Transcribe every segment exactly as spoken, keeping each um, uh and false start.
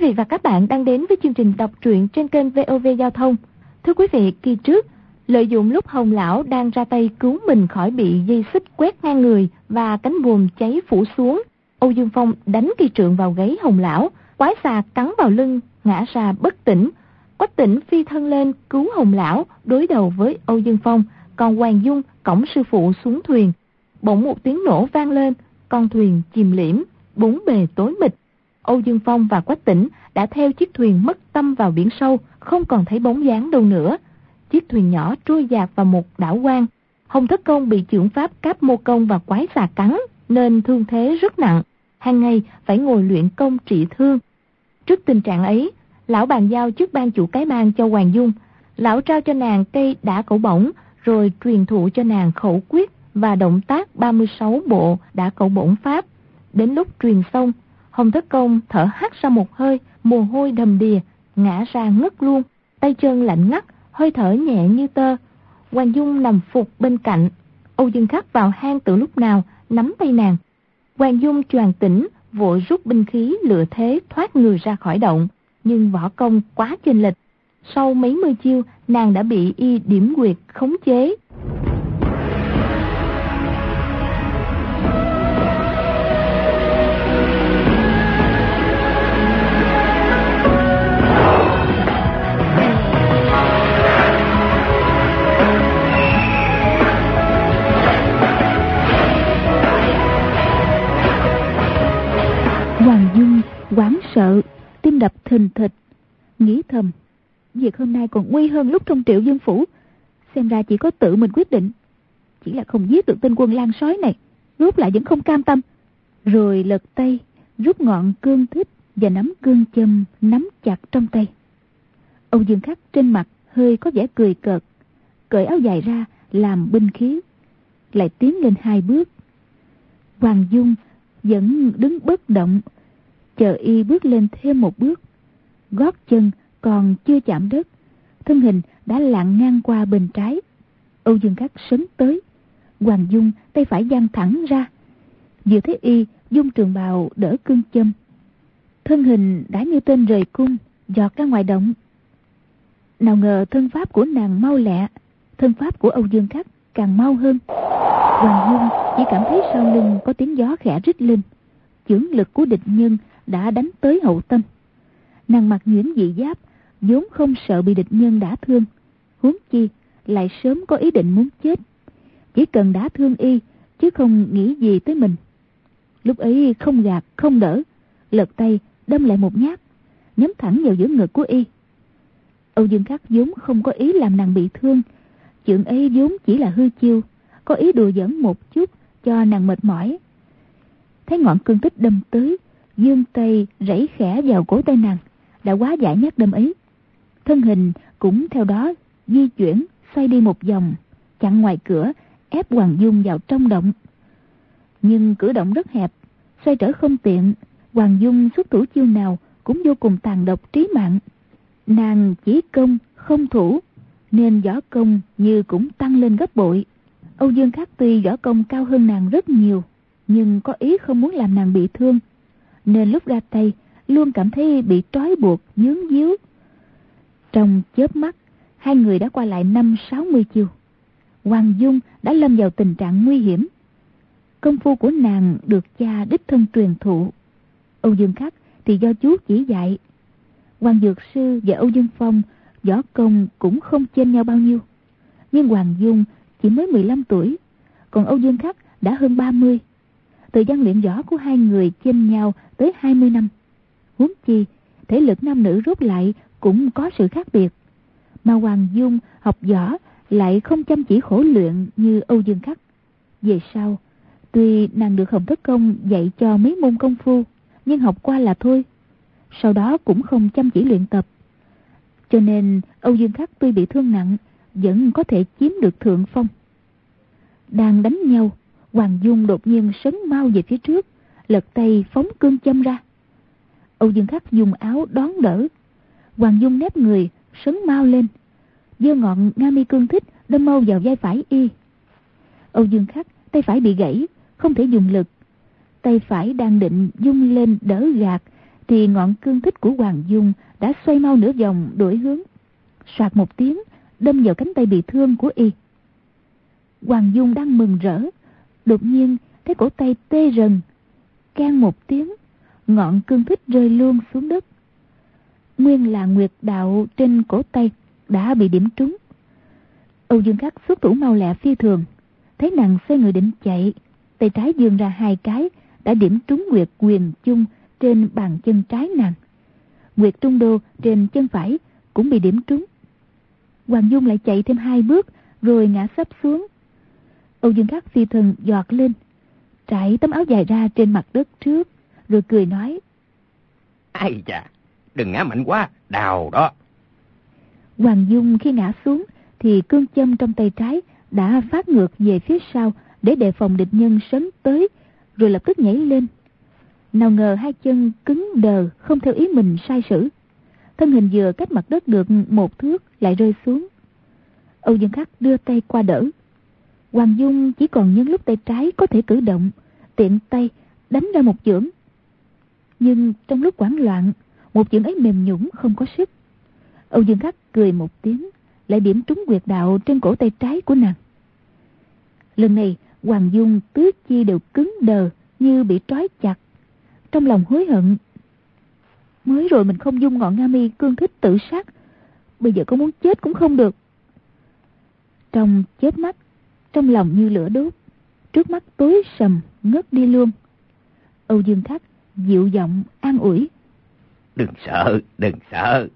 vị và các bạn đang đến với chương trình đọc truyện trên kênh vê o vê Giao thông. Thưa quý vị, kỳ trước, lợi dụng lúc Hồng lão đang ra tay cứu mình khỏi bị dây xích quét ngang người và cánh buồm cháy phủ xuống, Âu Dương Phong đánh cây trượng vào gáy Hồng lão, quái xà cắn vào lưng, ngã ra bất tỉnh. Quách Tỉnh phi thân lên cứu Hồng lão, đối đầu với Âu Dương Phong, còn Hoàng Dung cõng sư phụ xuống thuyền. Bỗng một tiếng nổ vang lên, con thuyền chìm liễm, bốn bề tối mịt. Âu Dương Phong và Quách Tỉnh đã theo chiếc thuyền mất tâm vào biển sâu, không còn thấy bóng dáng đâu nữa. Chiếc thuyền nhỏ trôi dạt vào một đảo quan. Hồng Thất Công bị chưởng pháp Cáp Mô Công và quái xà cắn, nên thương thế rất nặng, hàng ngày phải ngồi luyện công trị thương. Trước tình trạng ấy, lão bàn giao trước ban chủ cái bang cho Hoàng Dung. Lão trao cho nàng cây đả cẩu bổng, rồi truyền thụ cho nàng khẩu quyết và động tác ba mươi sáu bộ đả cẩu bổng pháp. Đến lúc truyền xong, Hồng Thất Công thở hắt ra một hơi, mồ hôi đầm đìa, ngã ra ngất luôn, tay chân lạnh ngắt, hơi thở nhẹ như tơ. Hoàng Dung nằm phục bên cạnh. Âu Dương Khắc vào hang từ lúc nào, nắm tay nàng. Hoàng Dung choàng tỉnh, vội rút binh khí lựa thế thoát người ra khỏi động, nhưng võ công quá chênh lệch. Sau mấy mươi chiêu, nàng đã bị y điểm quyệt khống chế. Hoàng Dung hoảng sợ, tim đập thình thịch, nghĩ thầm, việc hôm nay còn nguy hơn lúc trong Triệu Dương Phủ. Xem ra chỉ có tự mình quyết định, chỉ là không giết được tên quân lang sói này, rút lại vẫn không cam tâm. Rồi lật tay, rút ngọn cương thích và nắm cương châm nắm chặt trong tay. Âu Dương Khắc trên mặt hơi có vẻ cười cợt, cởi áo dài ra làm binh khí, lại tiến lên hai bước. Hoàng Dung vẫn đứng bất động, chờ y bước lên thêm một bước. Gót chân còn chưa chạm đất, thân hình đã lặn ngang qua bên trái. Âu Dương Khắc sấn tới, Hoàng Dung tay phải giang thẳng ra, vừa thấy y dung trường bào đỡ cương châm, thân hình đã như tên rời cung giọt ra ngoài động. Nào ngờ thân pháp của nàng mau lẹ, thân pháp của Âu Dương Khắc càng mau hơn. Hoàng Dung chỉ cảm thấy sau lưng có tiếng gió khẽ rít lên, chưởng lực của địch nhân đã đánh tới hậu tâm. Nàng mặc nhuyễn dị giáp, vốn không sợ bị địch nhân đả thương, huống chi lại sớm có ý định muốn chết, chỉ cần đả thương y chứ không nghĩ gì tới mình. Lúc ấy không gạt không đỡ, lật tay đâm lại một nhát, nhắm thẳng vào giữa ngực của y. Âu Dương Khắc vốn không có ý làm nàng bị thương, chưởng ấy vốn chỉ là hư chiêu, có ý đùa giỡn một chút cho nàng mệt mỏi. Thấy ngọn cương tích đâm tới, giương tay rẫy khẽ vào cổ tay nàng, đã quá giải nhát đâm ấy. Thân hình cũng theo đó di chuyển xoay đi một vòng, chặn ngoài cửa, ép Hoàng Dung vào trong động. Nhưng cử động rất hẹp, xoay trở không tiện. Hoàng Dung xuất thủ chiêu nào cũng vô cùng tàn độc trí mạng. Nàng chỉ công không thủ, nên võ công như cũng tăng lên gấp bội. Âu Dương Khắc tuy võ công cao hơn nàng rất nhiều, nhưng có ý không muốn làm nàng bị thương, nên lúc ra tay luôn cảm thấy bị trói buộc vướng víu. Trong chớp mắt, hai người đã qua lại năm sáu mươi chiêu. Hoàng Dung đã lâm vào tình trạng nguy hiểm. Công phu của nàng được cha đích thân truyền thụ, Âu Dương Khắc thì do chú chỉ dạy. Hoàng Dược Sư và Âu Dương Phong võ công cũng không chênh nhau bao nhiêu, nhưng Hoàng Dung chỉ mới mười lăm tuổi, còn Âu Dương Khắc đã hơn ba mươi. Thời gian luyện võ của hai người chênh nhau tới hai mươi năm. Huống chi thể lực nam nữ rốt lại cũng có sự khác biệt, mà Hoàng Dung học võ lại không chăm chỉ khổ luyện như Âu Dương Khắc. Về sau, tuy nàng được Hồng Thất Công dạy cho mấy môn công phu, nhưng học qua là thôi, sau đó cũng không chăm chỉ luyện tập. Cho nên Âu Dương Khắc tuy bị thương nặng, vẫn có thể chiếm được thượng phong. Đang đánh nhau, Hoàng Dung đột nhiên sấn mau về phía trước, lật tay phóng cương châm ra. Âu Dương Khắc dùng áo đón đỡ. Hoàng Dung nép người sấn mau lên, giơ ngọn nga mi cương thích đâm mau vào vai phải y. Âu Dương Khắc tay phải bị gãy, không thể dùng lực, tay phải đang định dung lên đỡ gạt thì ngọn cương thích của Hoàng Dung đã xoay mau nửa vòng đổi hướng, soạt một tiếng đâm vào cánh tay bị thương của y. Hoàng Dung đang mừng rỡ, đột nhiên thấy cổ tay tê rần, keng một tiếng, ngọn cương thích rơi luôn xuống đất. Nguyên là nguyệt đạo trên cổ tay đã bị điểm trúng. Âu Dương Khắc xuất thủ mau lẹ phi thường, thấy nàng xoay người định chạy, tay trái vươn ra hai cái đã điểm trúng nguyệt quyền chung trên bàn chân trái nàng. Nguyệt trung đô trên chân phải cũng bị điểm trúng. Hoàng Dung lại chạy thêm hai bước rồi ngã sấp xuống. Âu Dương Khắc phi thần giọt lên, trải tấm áo dài ra trên mặt đất trước, rồi cười nói: Ai chà, đừng ngã mạnh quá, đào đó. Hoàng Dung khi ngã xuống thì cương châm trong tay trái đã phát ngược về phía sau để đề phòng địch nhân sấn tới, rồi lập tức nhảy lên. Nào ngờ hai chân cứng đờ không theo ý mình sai sử, thân hình vừa cách mặt đất được một thước lại rơi xuống. Âu Dương Khắc đưa tay qua đỡ. Hoàng Dung chỉ còn nhân lúc tay trái có thể cử động, tiện tay đánh ra một chưởng. Nhưng trong lúc hoảng loạn, một chưởng ấy mềm nhũn không có sức. Âu Dương Khắc cười một tiếng, lại điểm trúng huyệt đạo trên cổ tay trái của nàng. Lần này Hoàng Dung tứ chi đều cứng đờ như bị trói chặt, trong lòng hối hận. Mới rồi mình không dung ngọn Nga Mi cương thích tự sát, bây giờ có muốn chết cũng không được. Trong chớp mắt, trong lòng như lửa đốt, trước mắt tối sầm ngất đi luôn. Âu Dương Khắc dịu giọng an ủi: Đừng sợ, đừng sợ.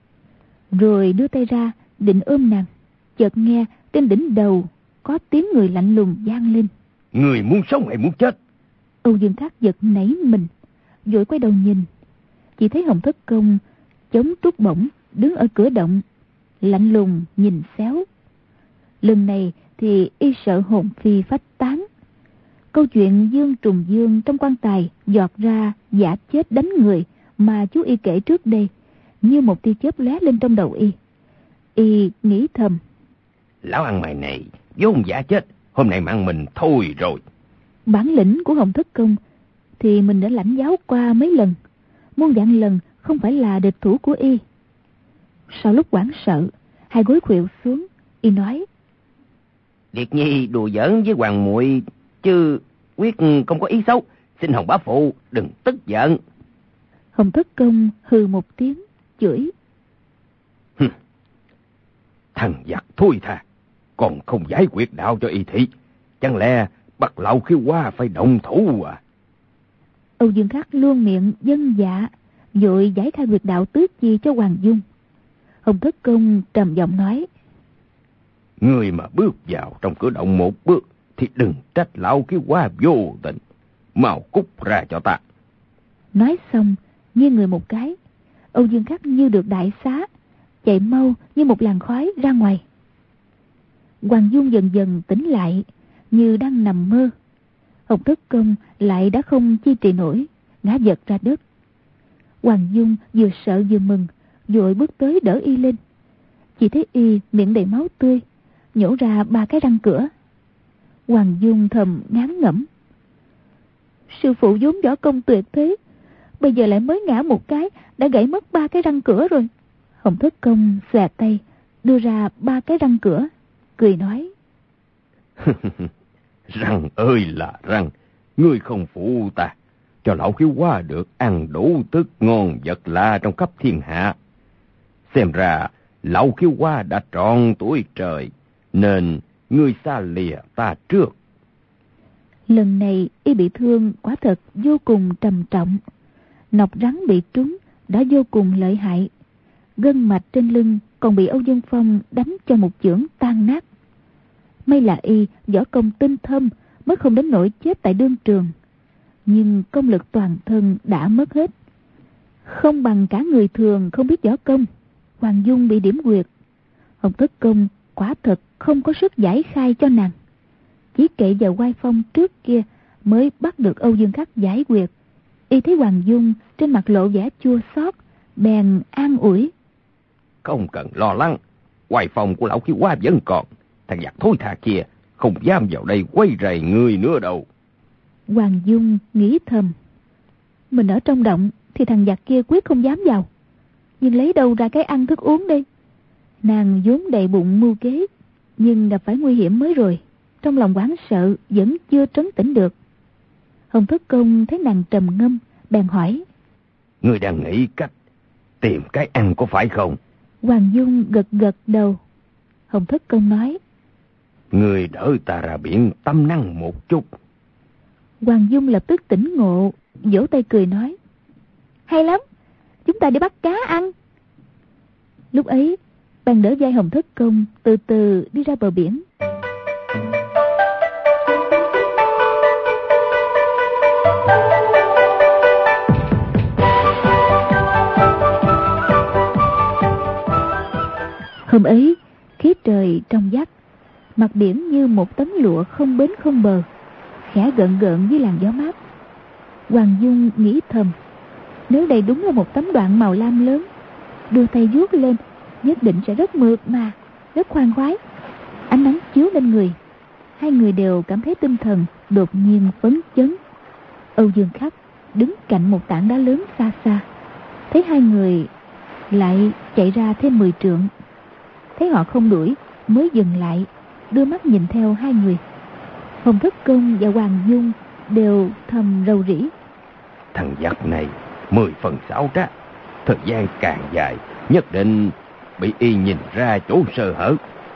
Rồi đưa tay ra định ôm nàng, chợt nghe trên đỉnh đầu có tiếng người lạnh lùng vang lên: Người muốn sống hay muốn chết? Âu Dương Khắc giật nảy mình, vội quay đầu nhìn, chỉ thấy Hồng Thất Công chống trúc bổng đứng ở cửa động, lạnh lùng nhìn xéo. Lần này thì y sợ hồn phi phách tán. Câu chuyện Dương Trùng Dương trong quan tài giọt ra giả chết đánh người mà chú y kể trước đây, như một tia chớp lóe lên trong đầu y. Y nghĩ thầm: Lão ăn mày này vốn giả chết, hôm nay mạng mình thôi rồi. Bản lĩnh của Hồng Thất Công thì mình đã lãnh giáo qua mấy lần, muôn vạn lần không phải là địch thủ của y. Sau lúc hoảng sợ, hai gối khuỵu xuống, y nói: Điệt Nhi đùa giỡn với Hoàng muội, chứ quyết không có ý xấu, xin Hồng bá phụ đừng tức giận. Hồng Thất Công hừ một tiếng, chửi: Thằng giặc thôi tha, còn không giải quyết đạo cho y thị, chẳng lẽ bắt Lão Khiếu Hoa phải động thủ à? Âu Dương Khắc luôn miệng dân dạ, vội giải khai huyệt đạo tứ chi cho Hoàng Dung. Hồng Thất Công trầm giọng nói: Người mà bước vào trong cửa động một bước thì đừng trách Lão Khiếu Hoa vô tình, mau cút ra cho ta. Nói xong nghiêng người một cái, Âu Dương Khắc như được đại xá, chạy mau như một làn khói ra ngoài. Hoàng Dung dần dần tỉnh lại, như đang nằm mơ. Hồng Thất Công lại đã không chi trì nổi, ngã vật ra đất. Hoàng Dung vừa sợ vừa mừng, vội bước tới đỡ y lên. Chỉ thấy y miệng đầy máu tươi, nhổ ra ba cái răng cửa. Hoàng Dung thầm ngán ngẩm: Sư phụ vốn võ công tuyệt thế, bây giờ lại mới ngã một cái đã gãy mất ba cái răng cửa rồi. Hồng Thất Công xòe tay đưa ra ba cái răng cửa, cười nói: Răng ơi là răng, ngươi không phụ ta, cho Lão Khiếu Hoa được ăn đủ thức ngon vật lạ trong khắp thiên hạ. Xem ra Lão Khiếu Hoa đã tròn tuổi trời, nên ngươi xa lìa ta trước. Lần này y bị thương quả thật vô cùng trầm trọng. Nọc rắn bị trúng đã vô cùng lợi hại, gân mạch trên lưng còn bị Âu Dương Phong đánh cho một chưởng tan nát. May là y võ công tinh thâm mới không đến nỗi chết tại đương trường, nhưng công lực toàn thân đã mất hết. Không bằng cả người thường không biết võ công. Hoàng Dung bị điểm huyệt, Hồng Thất Công quả thật không có sức giải khai cho nàng, chỉ kệ vào oai phong trước kia mới bắt được Âu Dương Khắc giải huyệt. Y thấy Hoàng Dung trên mặt lộ vẻ chua xót, bèn an ủi: Không cần lo lắng, oai phong của Lão Khiếu Hoa vẫn còn, thằng giặc thối tha kia không dám vào đây quấy rầy người nữa đâu. Hoàng Dung nghĩ thầm: mình ở trong động thì thằng giặc kia quyết không dám vào. Nhưng lấy đâu ra cái ăn thức uống đây? Nàng vốn đầy bụng mưu kế, nhưng gặp phải nguy hiểm mới rồi, trong lòng hoảng sợ vẫn chưa trấn tĩnh được. Hồng Thất Công thấy nàng trầm ngâm, bèn hỏi: Ngươi đang nghĩ cách tìm cái ăn có phải không? Hoàng Dung gật gật đầu. Hồng Thất Công nói: Ngươi đỡ ta ra biển tắm nắng một chút. Hoàng Dung lập tức tỉnh ngộ, vỗ tay cười nói: Hay lắm, chúng ta đi bắt cá ăn. Lúc ấy, bèn đỡ vai Hồng Thất Công từ từ đi ra bờ biển. Hôm ấy, khí trời trong vắt, mặt biển như một tấm lụa không bến không bờ, khẽ gợn gợn với làn gió mát. Hoàng Dung nghĩ thầm, nếu đây đúng là một tấm đoạn màu lam lớn, đưa tay vuốt lên nhất định sẽ rất mượt mà, rất khoan khoái. Ánh nắng chiếu lên người, hai người đều cảm thấy tinh thần đột nhiên phấn chấn. Âu Dương Khắc đứng cạnh một tảng đá lớn xa xa, thấy hai người lại chạy ra thêm mười trượng, thấy họ không đuổi mới dừng lại, đưa mắt nhìn theo hai người. Hồng Thất Công và Hoàng Dung đều thầm rầu rĩ: Thằng giặc này mười phần xảo trá, thời gian càng dài nhất định bị y nhìn ra chỗ sơ hở.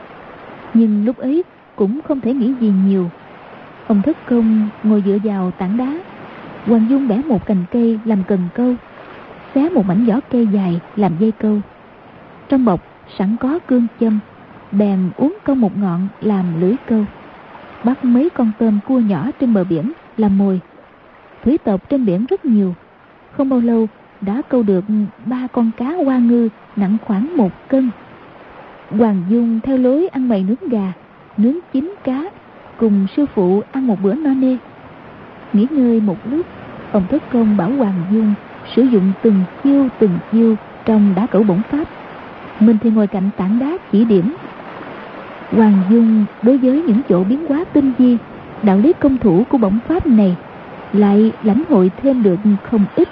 Nhưng lúc ấy cũng không thể nghĩ gì nhiều. Hồng Thất Công ngồi dựa vào tảng đá, Hoàng Dung bẻ một cành cây làm cần câu, xé một mảnh vỏ cây dài làm dây câu. Trong bọc sẵn có cương châm, bèn uốn cong một ngọn làm lưỡi câu, bắt mấy con tôm cua nhỏ trên bờ biển làm mồi. Thủy tộc trên biển rất nhiều, không bao lâu đã câu được ba con cá hoa ngư nặng khoảng một cân. Hoàng Dung theo lối ăn mày nướng gà, nướng chín cá, cùng sư phụ ăn một bữa no nê. Nghỉ ngơi một lúc, Hồng Thất Công bảo Hoàng Dung sử dụng từng chiêu từng chiêu trong đá cẩu bổng pháp, mình thì ngồi cạnh tảng đá chỉ điểm. Hoàng Dung đối với những chỗ biến hóa tinh vi, đạo lý công thủ của bổng pháp này lại lãnh hội thêm được không ít.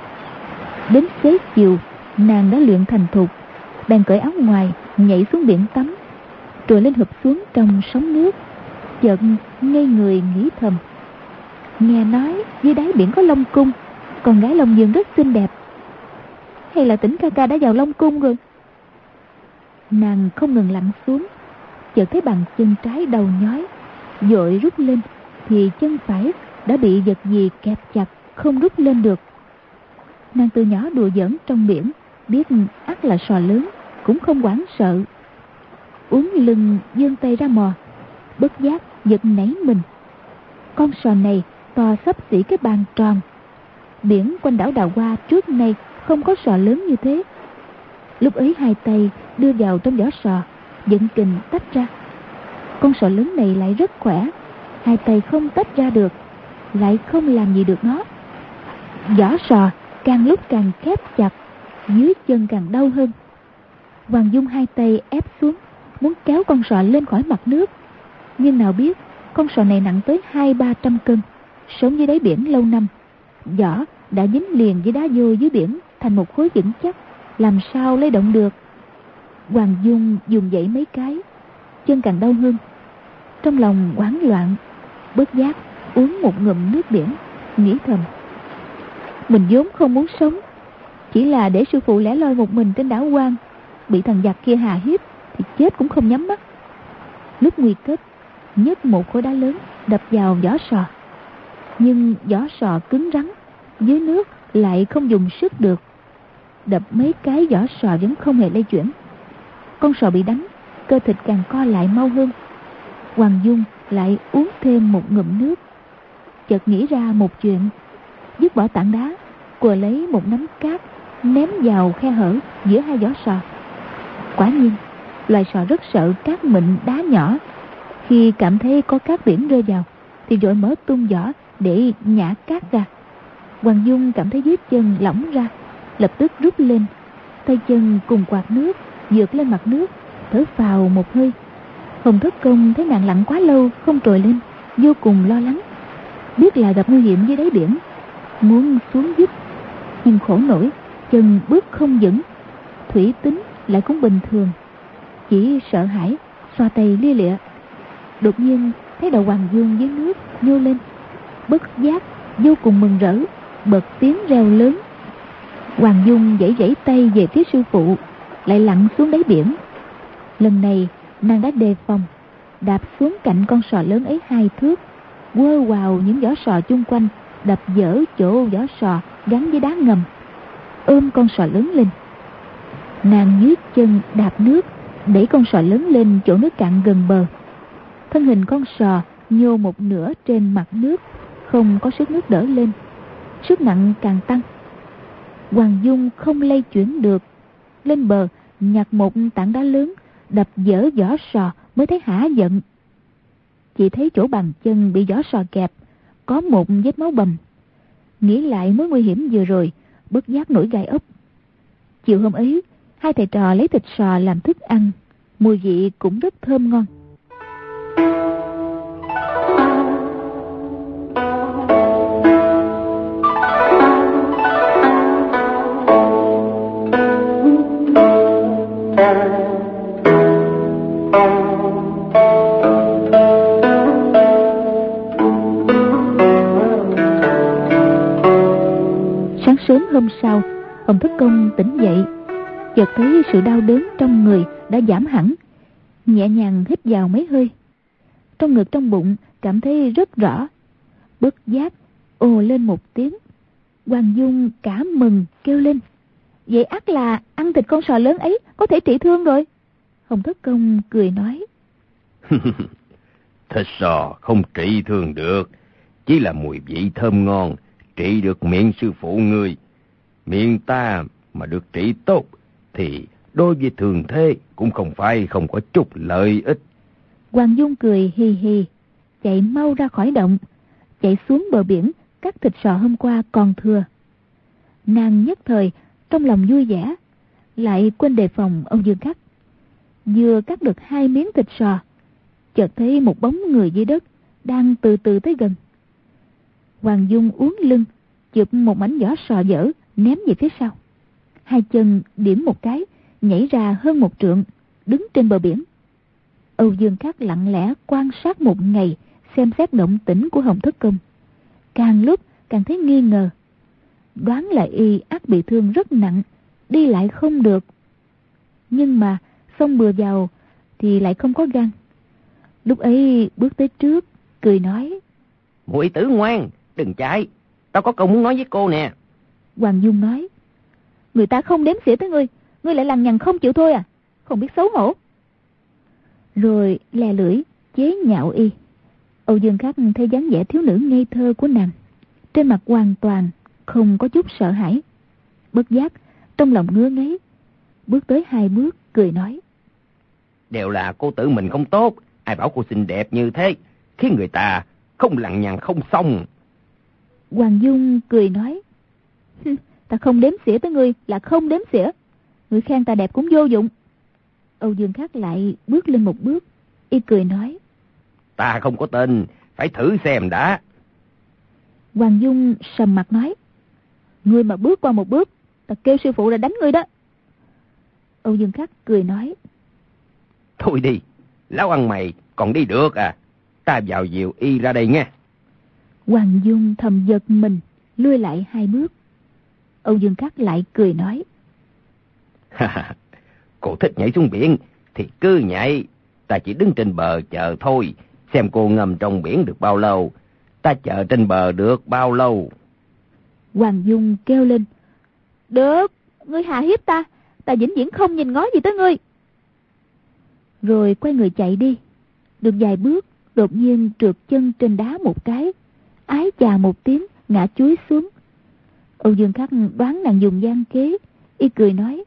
Đến xế chiều, nàng đã luyện thành thục, bèn cởi áo ngoài nhảy xuống biển tắm, rồi lên hụp xuống trong sóng nước. Chợt ngây người nghĩ thầm, nghe nói dưới đáy biển có Long Cung, con gái Long Dương rất xinh đẹp, hay là Tỉnh ca ca đã vào Long Cung rồi? Nàng không ngừng lặn xuống, chợt thấy bàn chân trái đầu nhói, vội rút lên thì chân phải đã bị vật gì kẹp chặt, không rút lên được. Nàng từ nhỏ đùa giỡn trong biển, biết ắt là sò lớn, cũng không hoảng sợ, uốn lưng vươn tay ra mò, bất giác giật nảy mình. Con sò này to xấp xỉ cái bàn tròn. Biển quanh đảo Đào Hoa trước nay không có sò lớn như thế. Lúc ấy hai tay đưa vào trong vỏ sò, dẫn kình tách ra. Con sò lớn này lại rất khỏe, hai tay không tách ra được, lại không làm gì được nó. Vỏ sò càng lúc càng khép chặt, dưới chân càng đau hơn. Hoàng Dung hai tay ép xuống, muốn kéo con sò lên khỏi mặt nước, nhưng nào biết con sò này nặng tới hai ba trăm cân, sống dưới đáy biển lâu năm, vỏ đã dính liền với đá vôi dưới biển thành một khối vững chắc, làm sao lấy động được. Hoàng Dung dùng dãy mấy cái, chân càng đau hơn. Trong lòng hoảng loạn, bất giác uống một ngụm nước biển, nghĩ thầm, mình vốn không muốn sống, chỉ là để sư phụ lẻ loi một mình trên đảo Quan, bị thằng giặc kia hà hiếp thì chết cũng không nhắm mắt. Lúc nguy cấp, nhấc một khối đá lớn đập vào vỏ sò, nhưng vỏ sò cứng rắn, dưới nước lại không dùng sức được. Đập mấy cái vỏ sò vẫn không hề lay chuyển. Con sò bị đánh, cơ thịt càng co lại mau hơn. Hoàng Dung lại uống thêm một ngụm nước, chợt nghĩ ra một chuyện, dứt bỏ tảng đá, quờ lấy một nắm cát ném vào khe hở giữa hai vỏ sò. Quả nhiên, loài sò rất sợ cát mịn đá nhỏ, khi cảm thấy có cát biển rơi vào thì vội mở tung vỏ để nhả cát ra. Hoàng Dung cảm thấy dưới chân lỏng ra, lập tức rút lên, tay chân cùng quạt nước vượt lên mặt nước, thở phào một hơi. Hồng Thất Công thấy nàng lặn quá lâu không trồi lên, vô cùng lo lắng, biết là gặp nguy hiểm dưới đáy biển, muốn xuống giúp. nhưng khổ nổi chân bước không vững, thủy tính lại cũng bình thường, chỉ sợ hãi xoa tay lia lịa. Đột nhiên thấy đầu Hoàng Dung dưới nước nhô lên, bất giác vô cùng mừng rỡ, bật tiếng reo lớn. Hoàng Dung giãy giãy tay về phía sư phụ, lại lặn xuống đáy biển. Lần này nàng đã đề phòng, đạp xuống cạnh con sò lớn ấy hai thước, quơ vào những vỏ sò chung quanh, đập dở chỗ vỏ sò gắn với đá ngầm, ôm con sò lớn lên. Nàng nhấc chân đạp nước, đẩy con sò lớn lên chỗ nước cạn gần bờ. Thân hình con sò nhô một nửa trên mặt nước, không có sức nước đỡ lên, sức nặng càng tăng. Hoàng Dung không lay chuyển được, lên bờ nhặt một tảng đá lớn, đập dở vỏ sò mới thấy hả giận. Chỉ thấy chỗ bàn chân bị vỏ sò kẹp, có một vết máu bầm. Nghĩ lại mối nguy hiểm vừa rồi, bất giác nổi gai ốc. Chiều hôm ấy, hai thầy trò lấy thịt sò làm thức ăn, mùi vị cũng rất thơm ngon. Sáng sớm hôm sau, ông Thất Công tỉnh dậy, chợt thấy sự đau đớn trong người đã giảm hẳn, nhẹ nhàng hít vào mấy hơi. Trong ngực trong bụng cảm thấy rất rõ, bất giác ồ lên một tiếng. Hoàng Dung cả mừng kêu lên: vậy ắt là ăn thịt con sò lớn ấy có thể trị thương rồi. Ông Thất Công cười nói: thịt sò không trị thương được, chỉ là mùi vị thơm ngon, trị được miệng sư phụ ngươi. Miệng ta mà được trị tốt thì đối với thường thế cũng không phải không có chút lợi ích. Hoàng Dung cười hì hì, chạy mau ra khỏi động, chạy xuống bờ biển cắt thịt sò hôm qua còn thừa. Nàng nhất thời trong lòng vui vẻ, lại quên đề phòng Âu Dương Khắc. Vừa cắt được hai miếng thịt sò, chợt thấy một bóng người dưới đất đang từ từ tới gần. Hoàng Dung uốn lưng, chụp một mảnh vỏ sò dở ném về phía sau. Hai chân điểm một cái, nhảy ra hơn một trượng, đứng trên bờ biển. Âu Dương Khắc lặng lẽ quan sát một ngày, xem xét động tĩnh của Hồng Thất Công. Càng lúc càng thấy nghi ngờ, đoán là y ắt bị thương rất nặng, đi lại không được. Nhưng mà xông bừa vào thì lại không có gan. Lúc ấy bước tới trước, cười nói: muội tử ngoan, đừng chạy, tao có câu muốn nói với cô nè. Hoàng Dung nói: người ta không đếm xỉa tới ngươi, ngươi lại lằng nhằng không chịu thôi à, không biết xấu hổ. Rồi lè lưỡi chế nhạo y. Âu Dương Khắc thấy dáng vẻ thiếu nữ ngây thơ của nàng, trên mặt hoàn toàn không có chút sợ hãi. Bất giác trong lòng ngứa ngáy, bước tới hai bước cười nói: đều là cô tự mình không tốt, ai bảo cô xinh đẹp như thế, khiến người ta không lằng nhằng không xong. Hoàng Dung cười nói: ta không đếm xỉa tới ngươi là không đếm xỉa, ngươi khen ta đẹp cũng vô dụng. Âu Dương Khắc lại bước lên một bước, y cười nói: ta không có tin, phải thử xem đã. Hoàng Dung sầm mặt nói: ngươi mà bước qua một bước, ta kêu sư phụ là đánh ngươi đó. Âu Dương Khắc cười nói: thôi đi, lão ăn mày còn đi được à, ta vào dìu y ra đây nghe. Hoàng Dung thầm giật mình, lui lại hai bước. Âu Dương Khắc lại cười nói: cô thích nhảy xuống biển thì cứ nhảy, ta chỉ đứng trên bờ chờ thôi, xem cô ngâm trong biển được bao lâu, ta chờ trên bờ được bao lâu. Hoàng Dung kêu lên: được, ngươi hạ hiếp ta, ta vĩnh viễn không nhìn ngó gì tới ngươi. Rồi quay người chạy đi. Được vài bước, đột nhiên trượt chân trên đá một cái, ái chà một tiếng ngã chúi xuống. Âu Dương Khắc đoán nàng dùng gian kế, y cười nói: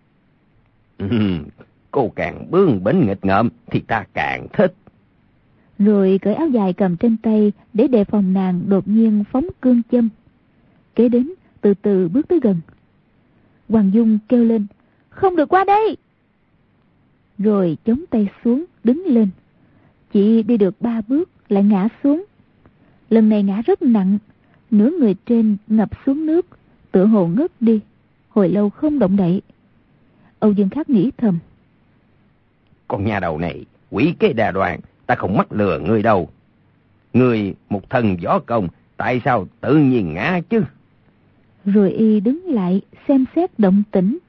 cô càng bướng bỉnh nghịch ngợm thì ta càng thích. Rồi cởi áo dài cầm trên tay để đề phòng nàng đột nhiên phóng cương châm. Kế đến từ từ bước tới gần. Hoàng Dung kêu lên: không được qua đây. Rồi chống tay xuống đứng lên. Chỉ đi được ba bước lại ngã xuống. Lần này ngã rất nặng, nửa người trên ngập xuống nước, tựa hồ ngất đi, hồi lâu không động đậy. Âu Dương Khắc nghĩ thầm: Con nhà đầu này quỷ kế đa đoan, ta không mắc lừa ngươi đâu. Ngươi một thần võ công, tại sao tự nhiên ngã chứ? Rồi y đứng lại xem xét động tĩnh.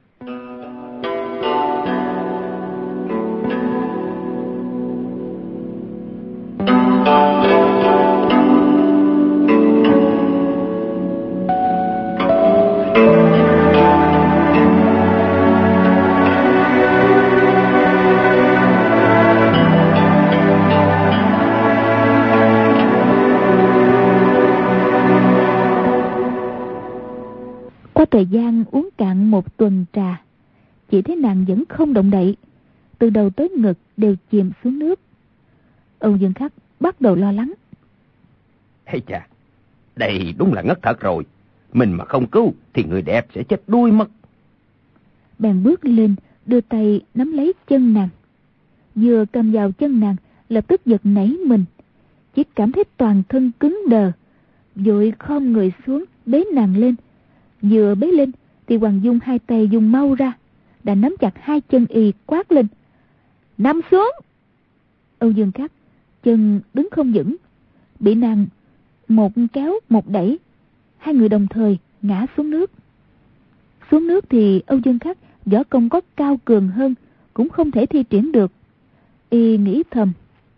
Qua thời gian uống cạn một tuần trà, chỉ thấy nàng vẫn không động đậy, từ đầu tới ngực đều chìm xuống nước. Âu Dương Khắc bắt đầu lo lắng. Hay chà, đây đúng là ngất thật rồi. Mình mà không cứu thì người đẹp sẽ chết đuối mất. Bèn bước lên, đưa tay nắm lấy chân nàng. Vừa cầm vào chân nàng, lập tức giật nảy mình, chỉ cảm thấy toàn thân cứng đờ, vội khom người xuống bế nàng lên. Vừa bế lên thì Hoàng Dung hai tay dùng mau ra, đã nắm chặt hai chân y, quát lên: Nằm xuống! Âu Dương Khắc chân đứng không vững, bị nàng một kéo một đẩy, hai người đồng thời ngã xuống nước. Xuống nước thì Âu Dương Khắc võ công có cao cường hơn cũng không thể thi triển được. Y nghĩ thầm: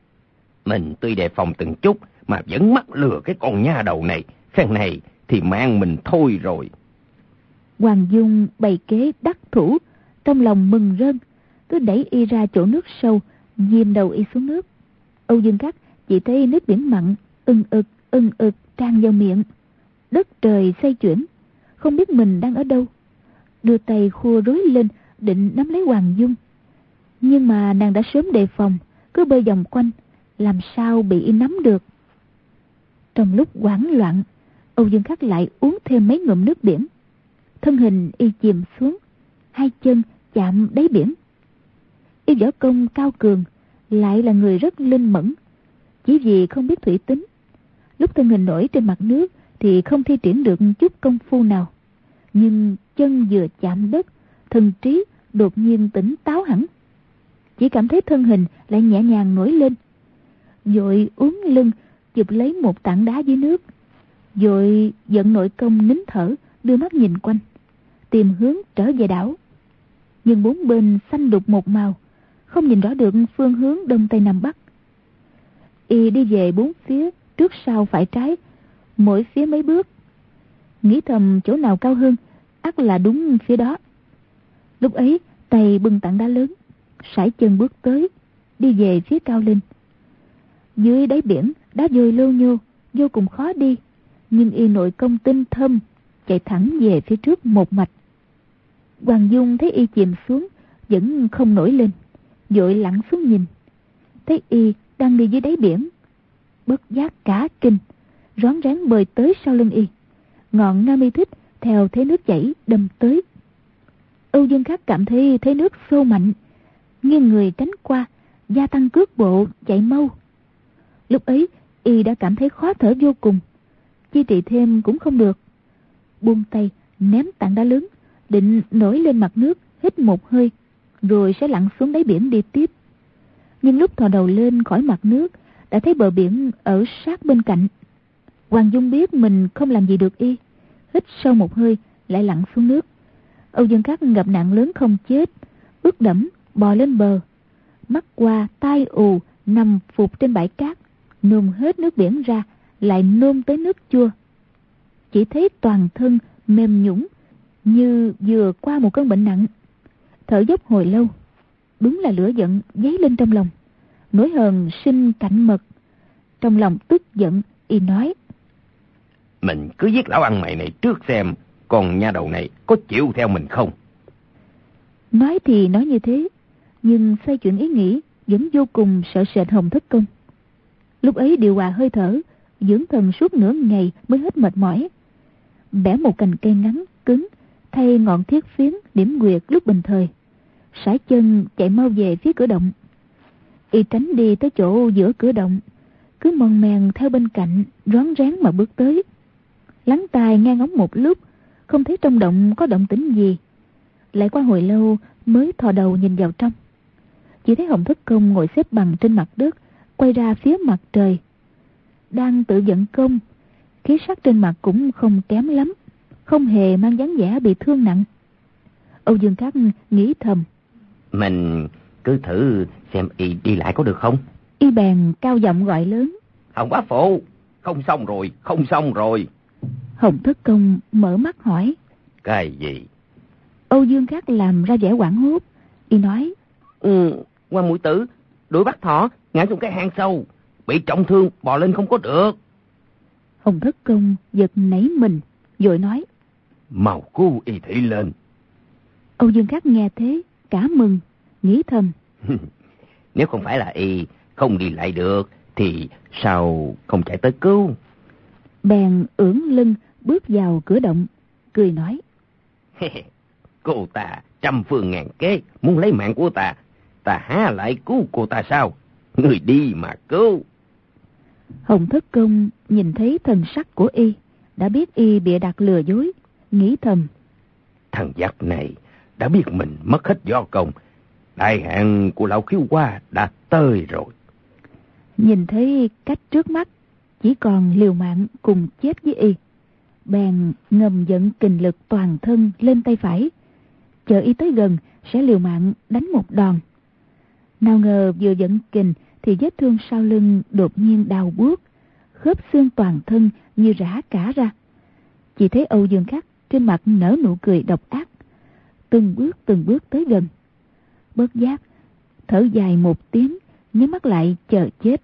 Mình tuy đề phòng từng chút mà vẫn mắc lừa cái con nha đầu này, phen này thì mang mình thôi rồi. Hoàng Dung bày kế đắc thủ, trong lòng mừng rơn, cứ đẩy y ra chỗ nước sâu, diêm đầu y xuống nước. Âu Dương Khắc chỉ thấy nước biển mặn ưng ực ưng ực tràn vào miệng, đất trời xoay chuyển, không biết mình đang ở đâu. Đưa tay khua rối lên định nắm lấy Hoàng Dung, nhưng mà nàng đã sớm đề phòng, cứ bơi vòng quanh, làm sao bị y nắm được. Trong lúc hoảng loạn, Âu Dương Khắc lại uống thêm mấy ngụm nước biển, thân hình y chìm xuống, hai chân chạm đáy biển. Y võ công cao cường, lại là người rất linh mẫn, chỉ vì không biết thủy tính, lúc thân hình nổi trên mặt nước thì không thi triển được chút công phu nào. Nhưng chân vừa chạm đất, thần trí đột nhiên tỉnh táo hẳn, chỉ cảm thấy thân hình lại nhẹ nhàng nổi lên, vội uốn lưng chụp lấy một tảng đá dưới nước, vội vận nội công nín thở, đưa mắt nhìn quanh, tìm hướng trở về đảo. Nhưng bốn bên xanh đục một màu, không nhìn rõ được phương hướng đông tây nam bắc. Y đi về bốn phía, trước sau phải trái, mỗi phía mấy bước, nghĩ thầm chỗ nào cao hơn ắt là đúng phía đó. Lúc ấy tay bưng tảng đá lớn, sải chân bước tới, đi về phía cao lên. Dưới đáy biển đá vôi lô nhô, vô cùng khó đi, nhưng y nội công tinh thâm, chạy thẳng về phía trước một mạch. Hoàng Dung thấy y chìm xuống vẫn không nổi lên, vội lặn xuống nhìn, thấy y đang đi dưới đáy biển, bất giác cả kinh, rón rén bơi tới sau lưng y, ngọn Nam Y Thích theo thế nước chảy đâm tới. Âu Dương Khắc cảm thấy thế nước xô mạnh, nghiêng người tránh qua, gia tăng cước bộ chạy mau. Lúc ấy y đã cảm thấy khó thở vô cùng, chi trì thêm cũng không được, buông tay ném tảng đá lớn, định nổi lên mặt nước hít một hơi, rồi sẽ lặn xuống đáy biển đi tiếp. Nhưng lúc thò đầu lên khỏi mặt nước, đã thấy bờ biển ở sát bên cạnh. Hoàng Dung biết mình không làm gì được y, hít sâu một hơi lại lặn xuống nước. Âu Dương Khắc gặp nạn lớn không chết, ướt đẫm bò lên bờ, mắt qua tai ù nằm phục trên bãi cát, nôn hết nước biển ra, lại nôn tới nước chua. Chỉ thấy toàn thân mềm nhũn như vừa qua một cơn bệnh nặng, thở dốc hồi lâu. Đúng là lửa giận dấy lên trong lòng, nỗi hờn sinh cạnh mật. Trong lòng tức giận, y nói: Mình cứ giết lão ăn mày này trước xem con nha đầu này có chịu theo mình không. Nói thì nói như thế, nhưng xoay chuyển ý nghĩ, vẫn vô cùng sợ sệt Hồng Thất Công. Lúc ấy điều hòa hơi thở, dưỡng thần suốt nửa ngày mới hết mệt mỏi. Bẻ một cành cây ngắn cứng, thay ngọn thiết phiến điểm nguyệt lúc bình thời, sải chân chạy mau về phía cửa động. Y tránh đi tới chỗ giữa cửa động, cứ mòn mèn theo bên cạnh, rón rén mà bước tới. Lắng tai nghe ngóng một lúc, không thấy trong động có động tĩnh gì. Lại qua hồi lâu mới thò đầu nhìn vào trong. Chỉ thấy Hồng Thất Công ngồi xếp bằng trên mặt đất, quay ra phía mặt trời, đang tự vận công. Khí sắc trên mặt cũng không kém lắm, không hề mang dáng vẻ bị thương nặng. Âu Dương Cát nghĩ thầm, mình cứ thử xem y đi lại có được không. Y bèn cao giọng gọi lớn, Hồng bá phụ, không xong rồi, không xong rồi. Hồng Thất Công mở mắt hỏi, Cái gì? Âu Dương Cát làm ra vẻ hoảng hốt. Y nói, Ừ, Quan Mũi Tử đuổi bắt thỏ ngã xuống cái hang sâu, bị trọng thương bò lên không có được. Hồng Thất Công giật nảy mình, vội nói, Mau cứu y thị lên. Âu Dương Cát nghe thế cả mừng, nghĩ thầm, Nếu không phải là y không đi lại được thì sao không chạy tới cứu. Bèn ưỡn lưng bước vào cửa động, cười nói, Cô ta trăm phương ngàn kế muốn lấy mạng của ta, ta há lại cứu cô ta sao? Người đi mà cứu. Hồng Thất Công nhìn thấy thần sắc của y, đã biết y bịa đặt lừa dối, nghĩ thầm, Thằng giặc này đã biết mình mất hết võ công, đại hạn của lão Khiếu Hoa đã tới rồi. Nhìn thấy cách trước mắt chỉ còn liều mạng cùng chết với y, bèn ngầm dẫn kình lực toàn thân lên tay phải, chờ y tới gần sẽ liều mạng đánh một đòn. Nào ngờ vừa dẫn kình thì vết thương sau lưng đột nhiên đau buốt, khớp xương toàn thân như rã cả ra. Chỉ thấy Âu Dương Cát trên mặt nở nụ cười độc ác, từng bước từng bước tới gần. Bất giác thở dài một tiếng, nhắm mắt lại chờ chết.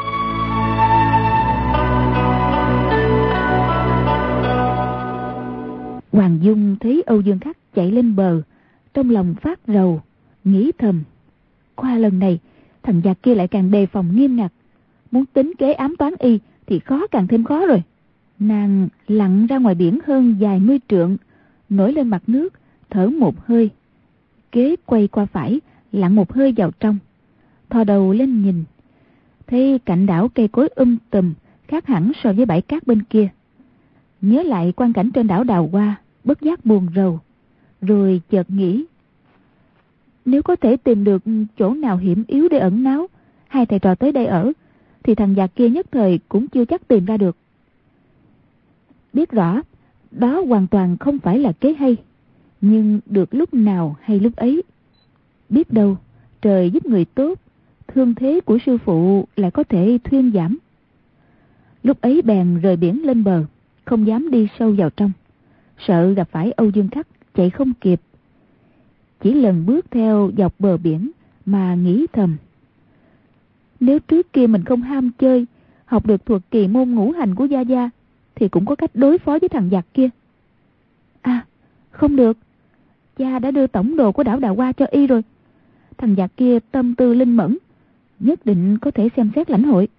Hoàng Dung thấy Âu Dương Cát chạy lên bờ, trong lòng phát rầu, nghĩ thầm, qua lần này thằng giặc kia lại càng đề phòng nghiêm ngặt, muốn tính kế ám toán y thì khó càng thêm khó rồi. Nàng lặn ra ngoài biển hơn vài mươi trượng, nổi lên mặt nước, thở một hơi, kế quay qua phải, lặn một hơi vào trong, thò đầu lên nhìn, thấy cạnh đảo cây cối um tùm, khác hẳn so với bãi cát bên kia. Nhớ lại quang cảnh trên đảo Đào Hoa, bất giác buồn rầu, rồi chợt nghĩ, nếu có thể tìm được chỗ nào hiểm yếu để ẩn náu, hai thầy trò tới đây ở, thì thằng giặc kia nhất thời cũng chưa chắc tìm ra được. Biết rõ đó hoàn toàn không phải là kế hay, nhưng được lúc nào hay lúc ấy. Biết đâu trời giúp người tốt, thương thế của sư phụ lại có thể thuyên giảm. Lúc ấy bèn rời biển lên bờ, không dám đi sâu vào trong, sợ gặp phải Âu Dương Cát chạy không kịp. Chỉ lần bước theo dọc bờ biển mà nghĩ thầm, nếu trước kia mình không ham chơi, học được thuật kỳ môn ngũ hành của Gia Gia, thì cũng có cách đối phó với thằng giặc kia. À, không được, cha đã đưa tổng đồ của đảo Đào Hoa cho y rồi. Thằng giặc kia tâm tư linh mẫn, nhất định có thể xem xét lãnh hội.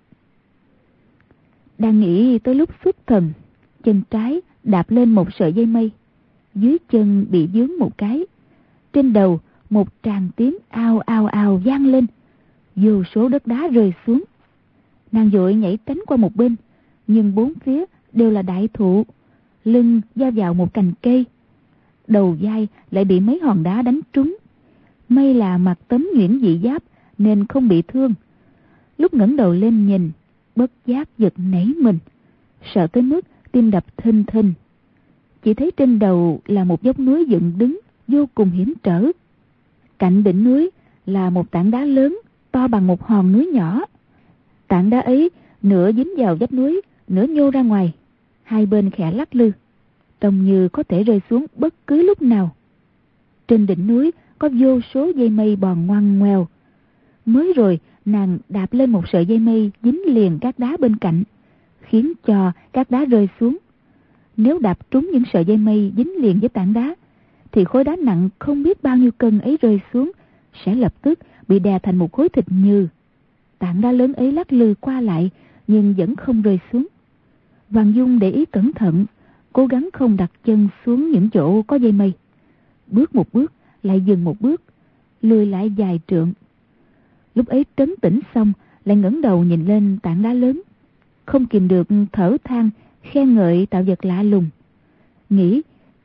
Đang nghĩ tới lúc xuất thần, chân trái đạp lên một sợi dây mây, dưới chân bị vướng một cái, trên đầu một tràng tiếng ao ao ao vang lên, vô số đất đá rơi xuống. Nàng vội nhảy tránh qua một bên, nhưng bốn phía đều là đại thụ, lưng va vào một cành cây, đầu vai lại bị mấy hòn đá đánh trúng. May là mặc tấm nhuyễn dị giáp nên không bị thương. Lúc ngẩng đầu lên nhìn, bất giác giật nảy mình, sợ tới mức tim đập thình thình. Chỉ thấy trên đầu là một dốc núi dựng đứng vô cùng hiểm trở. Cạnh đỉnh núi là một tảng đá lớn to bằng một hòn núi nhỏ. Tảng đá ấy nửa dính vào vách núi, nửa nhô ra ngoài, hai bên khẽ lắc lư, trông như có thể rơi xuống bất cứ lúc nào. Trên đỉnh núi có vô số dây mây bòn ngoằn ngoèo. Mới rồi nàng đạp lên một sợi dây mây dính liền các đá bên cạnh, khiến cho các đá rơi xuống. Nếu đạp trúng những sợi dây mây dính liền với tảng đá, thì khối đá nặng không biết bao nhiêu cân ấy rơi xuống, sẽ lập tức bị đè thành một khối thịt nhừ. Tảng đá lớn ấy lắc lư qua lại, nhưng vẫn không rơi xuống. Hoàng Dung để ý cẩn thận, cố gắng không đặt chân xuống những chỗ có dây mây. Bước một bước, lại dừng một bước, lùi lại vài trượng. Lúc ấy trấn tĩnh xong, lại ngẩng đầu nhìn lên tảng đá lớn, không kìm được thở than, khen ngợi tạo vật lạ lùng. Nghĩ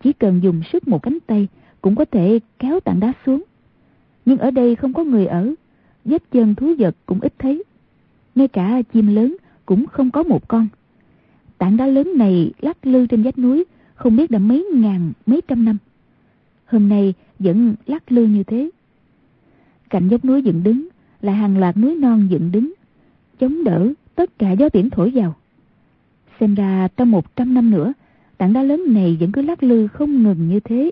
chỉ cần dùng sức một cánh tay cũng có thể kéo tảng đá xuống. Nhưng ở đây không có người ở, vết chân thú vật cũng ít thấy, ngay cả chim lớn cũng không có một con. Tảng đá lớn này lắc lư trên vách núi không biết đã mấy ngàn mấy trăm năm, hôm nay vẫn lắc lư như thế. Cạnh dốc núi dựng đứng là hàng loạt núi non dựng đứng, chống đỡ tất cả gió biển thổi vào. Xem ra trong một trăm năm nữa, tảng đá lớn này vẫn cứ lắc lư không ngừng như thế.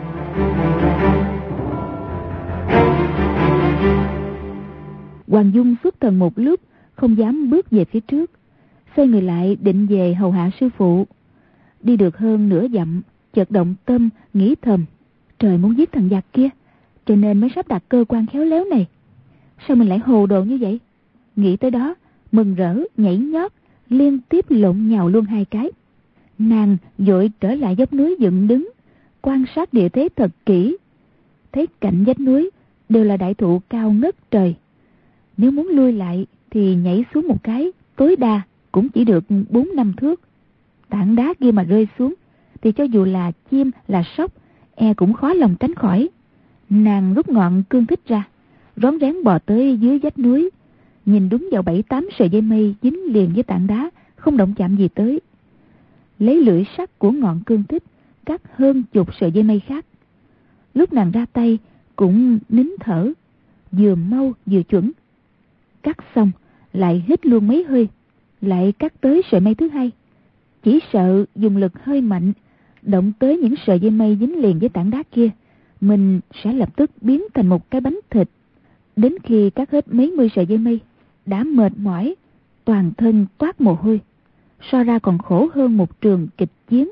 Hoàng Dung xuất thần một lúc, không dám bước về phía trước, xoay người lại định về hầu hạ sư phụ. Đi được hơn nửa dặm, chợt động tâm nghĩ thầm, trời muốn giết thằng giặc kia, cho nên mới sắp đặt cơ quan khéo léo này. Sao mình lại hồ đồ như vậy? Nghĩ tới đó, mừng rỡ nhảy nhót, liên tiếp lộn nhào luôn hai cái. Nàng vội trở lại dốc núi dựng đứng, quan sát địa thế thật kỹ. Thấy cạnh vách núi đều là đại thụ cao ngất trời. Nếu muốn lui lại thì nhảy xuống một cái, tối đa cũng chỉ được bốn năm thước. Tảng đá kia mà rơi xuống thì cho dù là chim là sóc, e cũng khó lòng tránh khỏi. Nàng rút ngọn cương thích ra, rón rén bò tới dưới vách núi, nhìn đúng vào bảy tám sợi dây mây dính liền với tảng đá, không động chạm gì tới. Lấy lưỡi sắt của ngọn cương thích cắt hơn chục sợi dây mây khác. Lúc nàng ra tay cũng nín thở, vừa mau vừa chuẩn. Cắt xong lại hít luôn mấy hơi, lại cắt tới sợi mây thứ hai. Chỉ sợ dùng lực hơi mạnh, động tới những sợi dây mây dính liền với tảng đá kia, mình sẽ lập tức biến thành một cái bánh thịt. Đến khi cắt hết mấy mươi sợi dây mây, đã mệt mỏi, toàn thân toát mồ hôi, so ra còn khổ hơn một trường kịch chiến.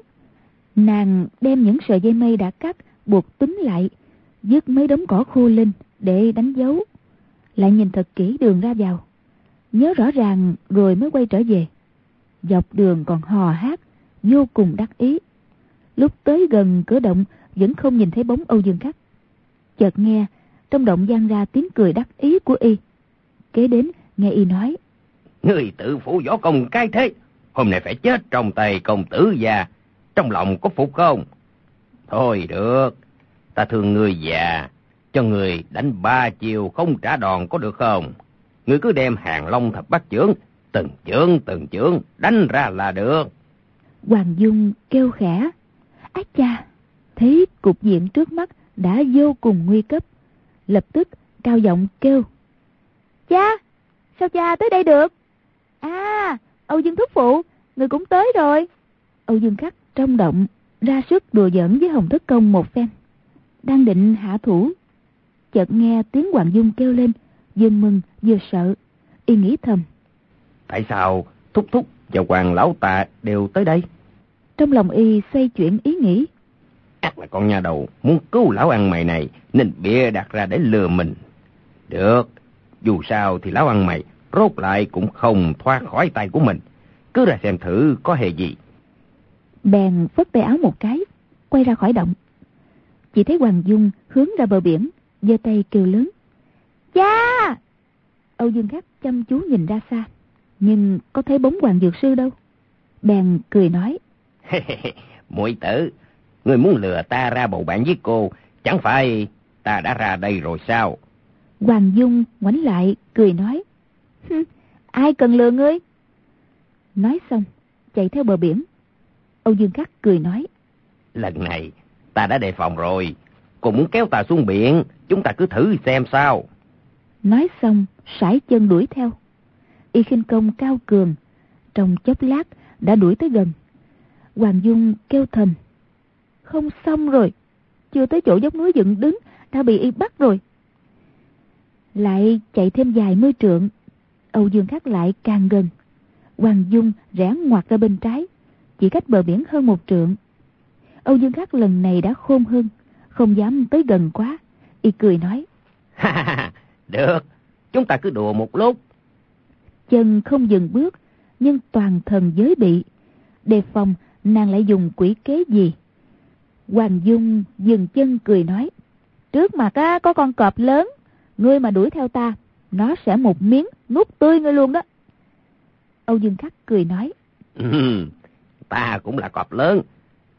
Nàng đem những sợi dây mây đã cắt buộc túm lại, vứt mấy đống cỏ khô lên để đánh dấu, lại nhìn thật kỹ đường ra vào, nhớ rõ ràng rồi mới quay trở về. Dọc đường còn hò hát, vô cùng đắc ý. Lúc tới gần cửa động vẫn không nhìn thấy bóng Âu Dương Khắc. Chợt nghe trong động vang ra tiếng cười đắc ý của y. Kế đến nghe y nói: Người tự phụ võ công cái thế, hôm nay phải chết trong tay công tử già, trong lòng có phục không? Thôi được, ta thương người già, cho người đánh ba chiều không trả đòn có được không? Người cứ đem Hàng Long thập bát chưởng, từng chưởng từng chưởng đánh ra là được. Hoàng Dung kêu khẽ: Ái cha! Thấy cục diện trước mắt đã vô cùng nguy cấp, lập tức cao giọng kêu: Cha! Sao cha tới đây được? À, Âu Dương thúc phụ, người cũng tới rồi. Âu Dương Khắc trong động ra sức đùa giỡn với Hồng Thất Công một phen, đang định hạ thủ, chợt nghe tiếng Hoàng Dung kêu lên, vừa mừng vừa sợ. Y nghĩ thầm: Tại sao thúc thúc và Hoàng lão tạ đều tới đây? Trong lòng y xoay chuyển ý nghĩ, Ác là con nhà đầu muốn cứu lão ăn mày này nên bịa đặt ra để lừa mình. Được, dù sao thì lão ăn mày rốt lại cũng không thoát khỏi tay của mình. Cứ ra xem thử có hề gì. Bèn phất tay áo một cái, quay ra khỏi động. Chỉ thấy Hoàng Dung hướng ra bờ biển, giơ tay kêu lớn: Cha! Âu Dương Khắc chăm chú nhìn ra xa, nhưng có thấy bóng Hoàng Dược Sư đâu. Bèn cười nói: Muội tử, người muốn lừa ta ra bầu bạn với cô, chẳng phải ta đã ra đây rồi sao? Hoàng Dung ngoảnh lại cười nói: Ai cần lừa ngươi? Nói xong chạy theo bờ biển. Âu Dương Khắc cười nói: Lần này ta đã đề phòng rồi, cô muốn kéo ta xuống biển, chúng ta cứ thử xem sao. Nói xong sải chân đuổi theo. Y khinh công cao cường, trong chốc lát đã đuổi tới gần. Hoàng Dung kêu thầm: Không xong rồi, chưa tới chỗ dốc núi dựng đứng đã bị y bắt rồi. Lại chạy thêm vài mươi trượng, Âu Dương Khắc lại càng gần. Hoàng Dung rẽ ngoặt ra bên trái, chỉ cách bờ biển hơn một trượng. Âu Dương Khắc lần này đã khôn hơn, không dám tới gần quá. Y cười nói: Được, chúng ta cứ đùa một lúc. Chân không dừng bước, nhưng toàn thần giới bị, đề phòng nàng lại dùng quỷ kế gì. Hoàng Dung dừng chân cười nói: Trước mặt á, có con cọp lớn, ngươi mà đuổi theo ta, nó sẽ một miếng nuốt tươi ngươi luôn đó. Âu Dương Khắc cười nói: ừ, Ta cũng là cọp lớn,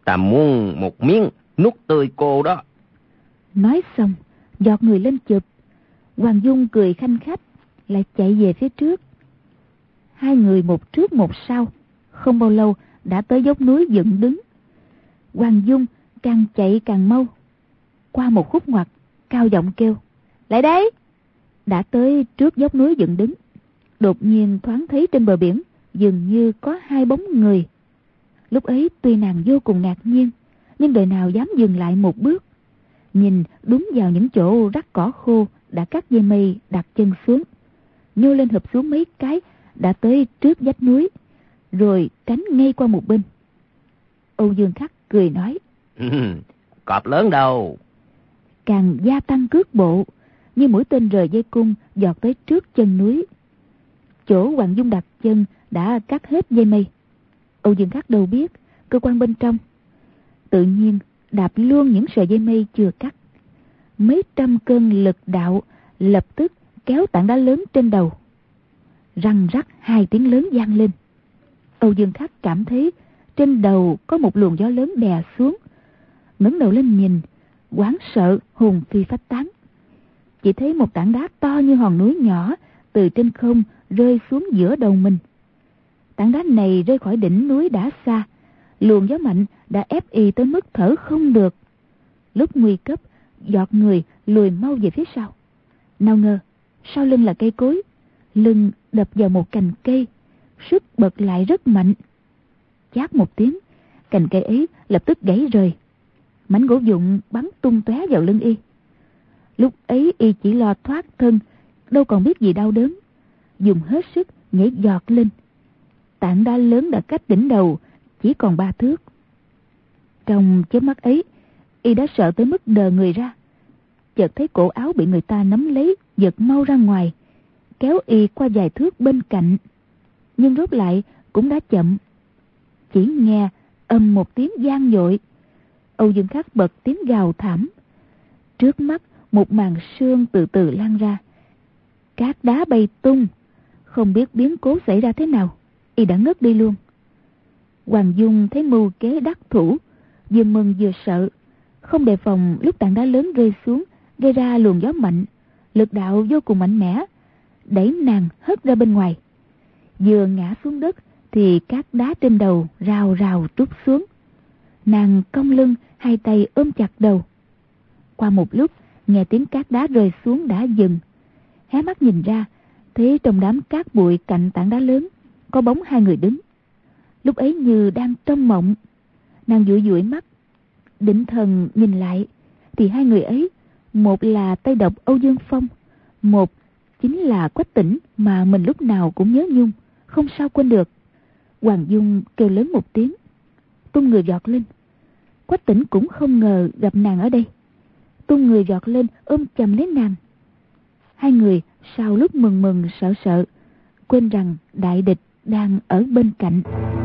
Ta muốn một miếng nuốt tươi cô đó. Nói xong, giọt người lên chụp. Hoàng Dung cười khanh khách, lại chạy về phía trước. Hai người một trước một sau, không bao lâu đã tới dốc núi dựng đứng. Hoàng Dung càng chạy càng mau. Qua một khúc ngoặt, cao giọng kêu: lại đây! Đã tới trước dốc núi dựng đứng, đột nhiên thoáng thấy trên bờ biển dường như có hai bóng người. Lúc ấy tuy nàng vô cùng ngạc nhiên, nhưng đời nào dám dừng lại một bước. Nhìn đúng vào những chỗ rắc cỏ khô đã cắt dây mây, đặt chân xuống, nhô lên hợp xuống mấy cái, đã tới trước vách núi, rồi tránh ngay qua một bên. Âu Dương Khắc cười nói: cọp lớn đâu. Càng gia tăng cước bộ, như mũi tên rời dây cung, giọt tới trước chân núi. Chỗ Hoàng Dung đặt chân đã cắt hết dây mây. Âu Dương Khắc đâu biết cơ quan bên trong, tự nhiên đạp luôn những sợi dây mây chưa cắt. Mấy trăm cơn lực đạo lập tức kéo tảng đá lớn trên đầu. Răng rắc hai tiếng lớn vang lên. Âu Dương Khắc cảm thấy trên đầu có một luồng gió lớn đè xuống, ngẩng đầu lên nhìn, hoảng sợ hồn phi phách tán. Chỉ thấy một tảng đá to như hòn núi nhỏ từ trên không rơi xuống giữa đầu mình. Tảng đá này rơi khỏi đỉnh núi đã xa, luồng gió mạnh đã ép y tới mức thở không được. Lúc nguy cấp, giọt người lùi mau về phía sau. Nào ngờ sau lưng là cây cối, lưng đập vào một cành cây, sức bật lại rất mạnh. Chát một tiếng, cành cây ấy lập tức gãy rời, mảnh gỗ vụn bắn tung tóe vào lưng y. Lúc ấy y chỉ lo thoát thân, đâu còn biết gì đau đớn, dùng hết sức nhảy giọt lên. Tảng đá lớn đã cách đỉnh đầu chỉ còn ba thước. Trong chớp mắt ấy, y đã sợ tới mức đờ người ra. Chợt thấy cổ áo bị người ta nắm lấy, giật mau ra ngoài, kéo y qua vài thước bên cạnh. Nhưng rốt lại cũng đã chậm. Chỉ nghe ầm một tiếng vang dội, Âu Dương Khắc bật tiếng gào thảm. Trước mắt một màn sương từ từ lan ra, cát đá bay tung. Không biết biến cố xảy ra thế nào, y đã ngất đi luôn. Hoàng Dung thấy mưu kế đắc thủ, vừa mừng vừa sợ. Không đề phòng lúc tảng đá lớn rơi xuống, gây ra luồng gió mạnh, lực đạo vô cùng mạnh mẽ, đẩy nàng hất ra bên ngoài. Vừa ngã xuống đất thì cát đá trên đầu rào rào trút xuống. Nàng cong lưng, hai tay ôm chặt đầu. Qua một lúc, nghe tiếng cát đá rơi xuống đã dừng. Hé mắt nhìn ra, thấy trong đám cát bụi cạnh tảng đá lớn có bóng hai người đứng. Lúc ấy như đang trong mộng. Nàng dụi dụi mắt, định thần nhìn lại, thì hai người ấy, một là Tây Độc Âu Dương Phong, một chính là Quách Tĩnh mà mình lúc nào cũng nhớ nhung, không sao quên được. Hoàng Dung kêu lớn một tiếng, tung người vọt lên. Quách Tĩnh cũng không ngờ gặp nàng ở đây, tung người vọt lên ôm chầm lấy nàng. Hai người sau lúc mừng mừng sợ sợ, quên rằng đại địch đang ở bên cạnh.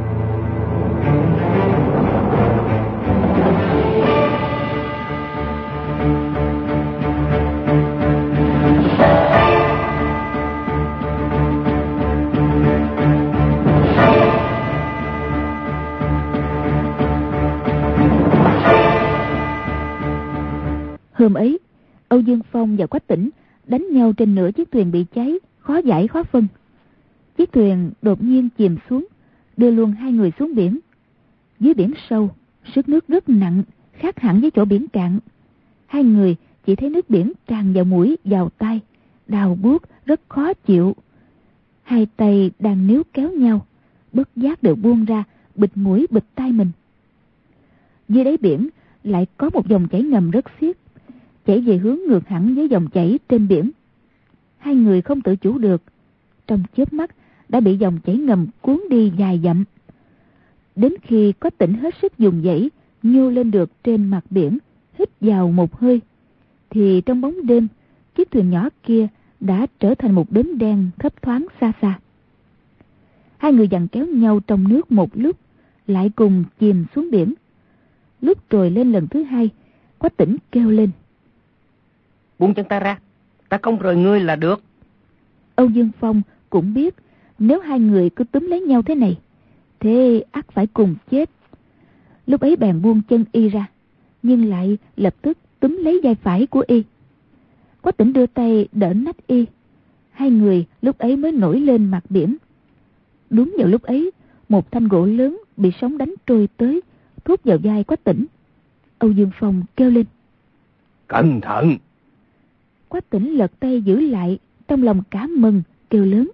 Hôm ấy, Âu Dương Phong và Quách Tĩnh đánh nhau trên nửa chiếc thuyền bị cháy, khó giải khó phân. Chiếc thuyền đột nhiên chìm xuống, đưa luôn hai người xuống biển. Dưới biển sâu, sức nước rất nặng, khác hẳn với chỗ biển cạn. Hai người chỉ thấy nước biển tràn vào mũi, vào tai, đau buốt rất khó chịu. Hai tay đang níu kéo nhau, bất giác đều buông ra, bịt mũi bịt tai mình. Dưới đáy biển lại có một dòng chảy ngầm rất xiết, chảy về hướng ngược hẳn với dòng chảy trên biển. Hai người không tự chủ được, trong chớp mắt đã bị dòng chảy ngầm cuốn đi dài dặm. Đến khi có tỉnh hết sức dùng dãy nhô lên được trên mặt biển, hít vào một hơi, thì trong bóng đêm, chiếc thuyền nhỏ kia đã trở thành một đốm đen thấp thoáng xa xa. Hai người giằng kéo nhau trong nước một lúc, lại cùng chìm xuống biển. Lúc trồi lên lần thứ hai, Quách Tĩnh kêu lên: buông chân ta ra, ta không rời ngươi là được. Âu Dương Phong cũng biết nếu hai người cứ túm lấy nhau thế này, thế ắt phải cùng chết. lúc ấy bèn buông chân y ra, nhưng lại lập tức túm lấy vai phải của y. Quách Tĩnh đưa tay đỡ nách y, hai người lúc ấy mới nổi lên mặt biển. Đúng vào lúc ấy, một thanh gỗ lớn bị sóng đánh trôi tới, thốt vào vai Quách Tĩnh. Âu Dương Phong kêu lên: Cẩn thận! Quách Tĩnh lật tay giữ lại, trong lòng cảm mừng, kêu lớn: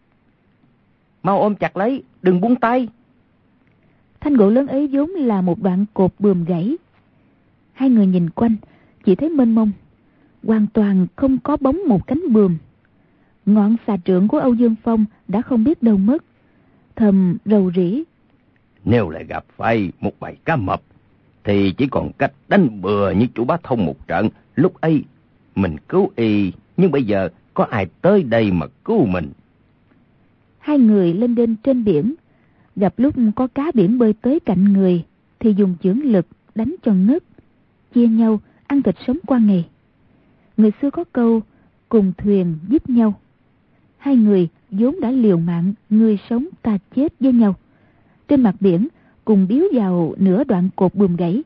Mau ôm chặt lấy, đừng buông tay! Thanh gỗ lớn ấy vốn là một đoạn cột buồm gãy. Hai người nhìn quanh, chỉ thấy mênh mông, hoàn toàn không có bóng một cánh buồm. Ngọn xà trượng của Âu Dương Phong đã không biết đâu mất, thầm rầu rĩ: Nếu lại gặp phải một bầy cá mập, thì chỉ còn cách đánh bừa như chủ Bá Thông một trận. Lúc ấy mình cứu y, nhưng bây giờ có ai tới đây mà cứu mình? Hai người lên đên trên biển, gặp lúc có cá biển bơi tới cạnh người thì dùng chưởng lực đánh cho ngất, chia nhau ăn thịt sống qua ngày. Người xưa có câu cùng thuyền giúp nhau. Hai người vốn đã liều mạng, người sống ta chết với nhau. Trên mặt biển cùng điếu vào nửa đoạn cột buồm gãy.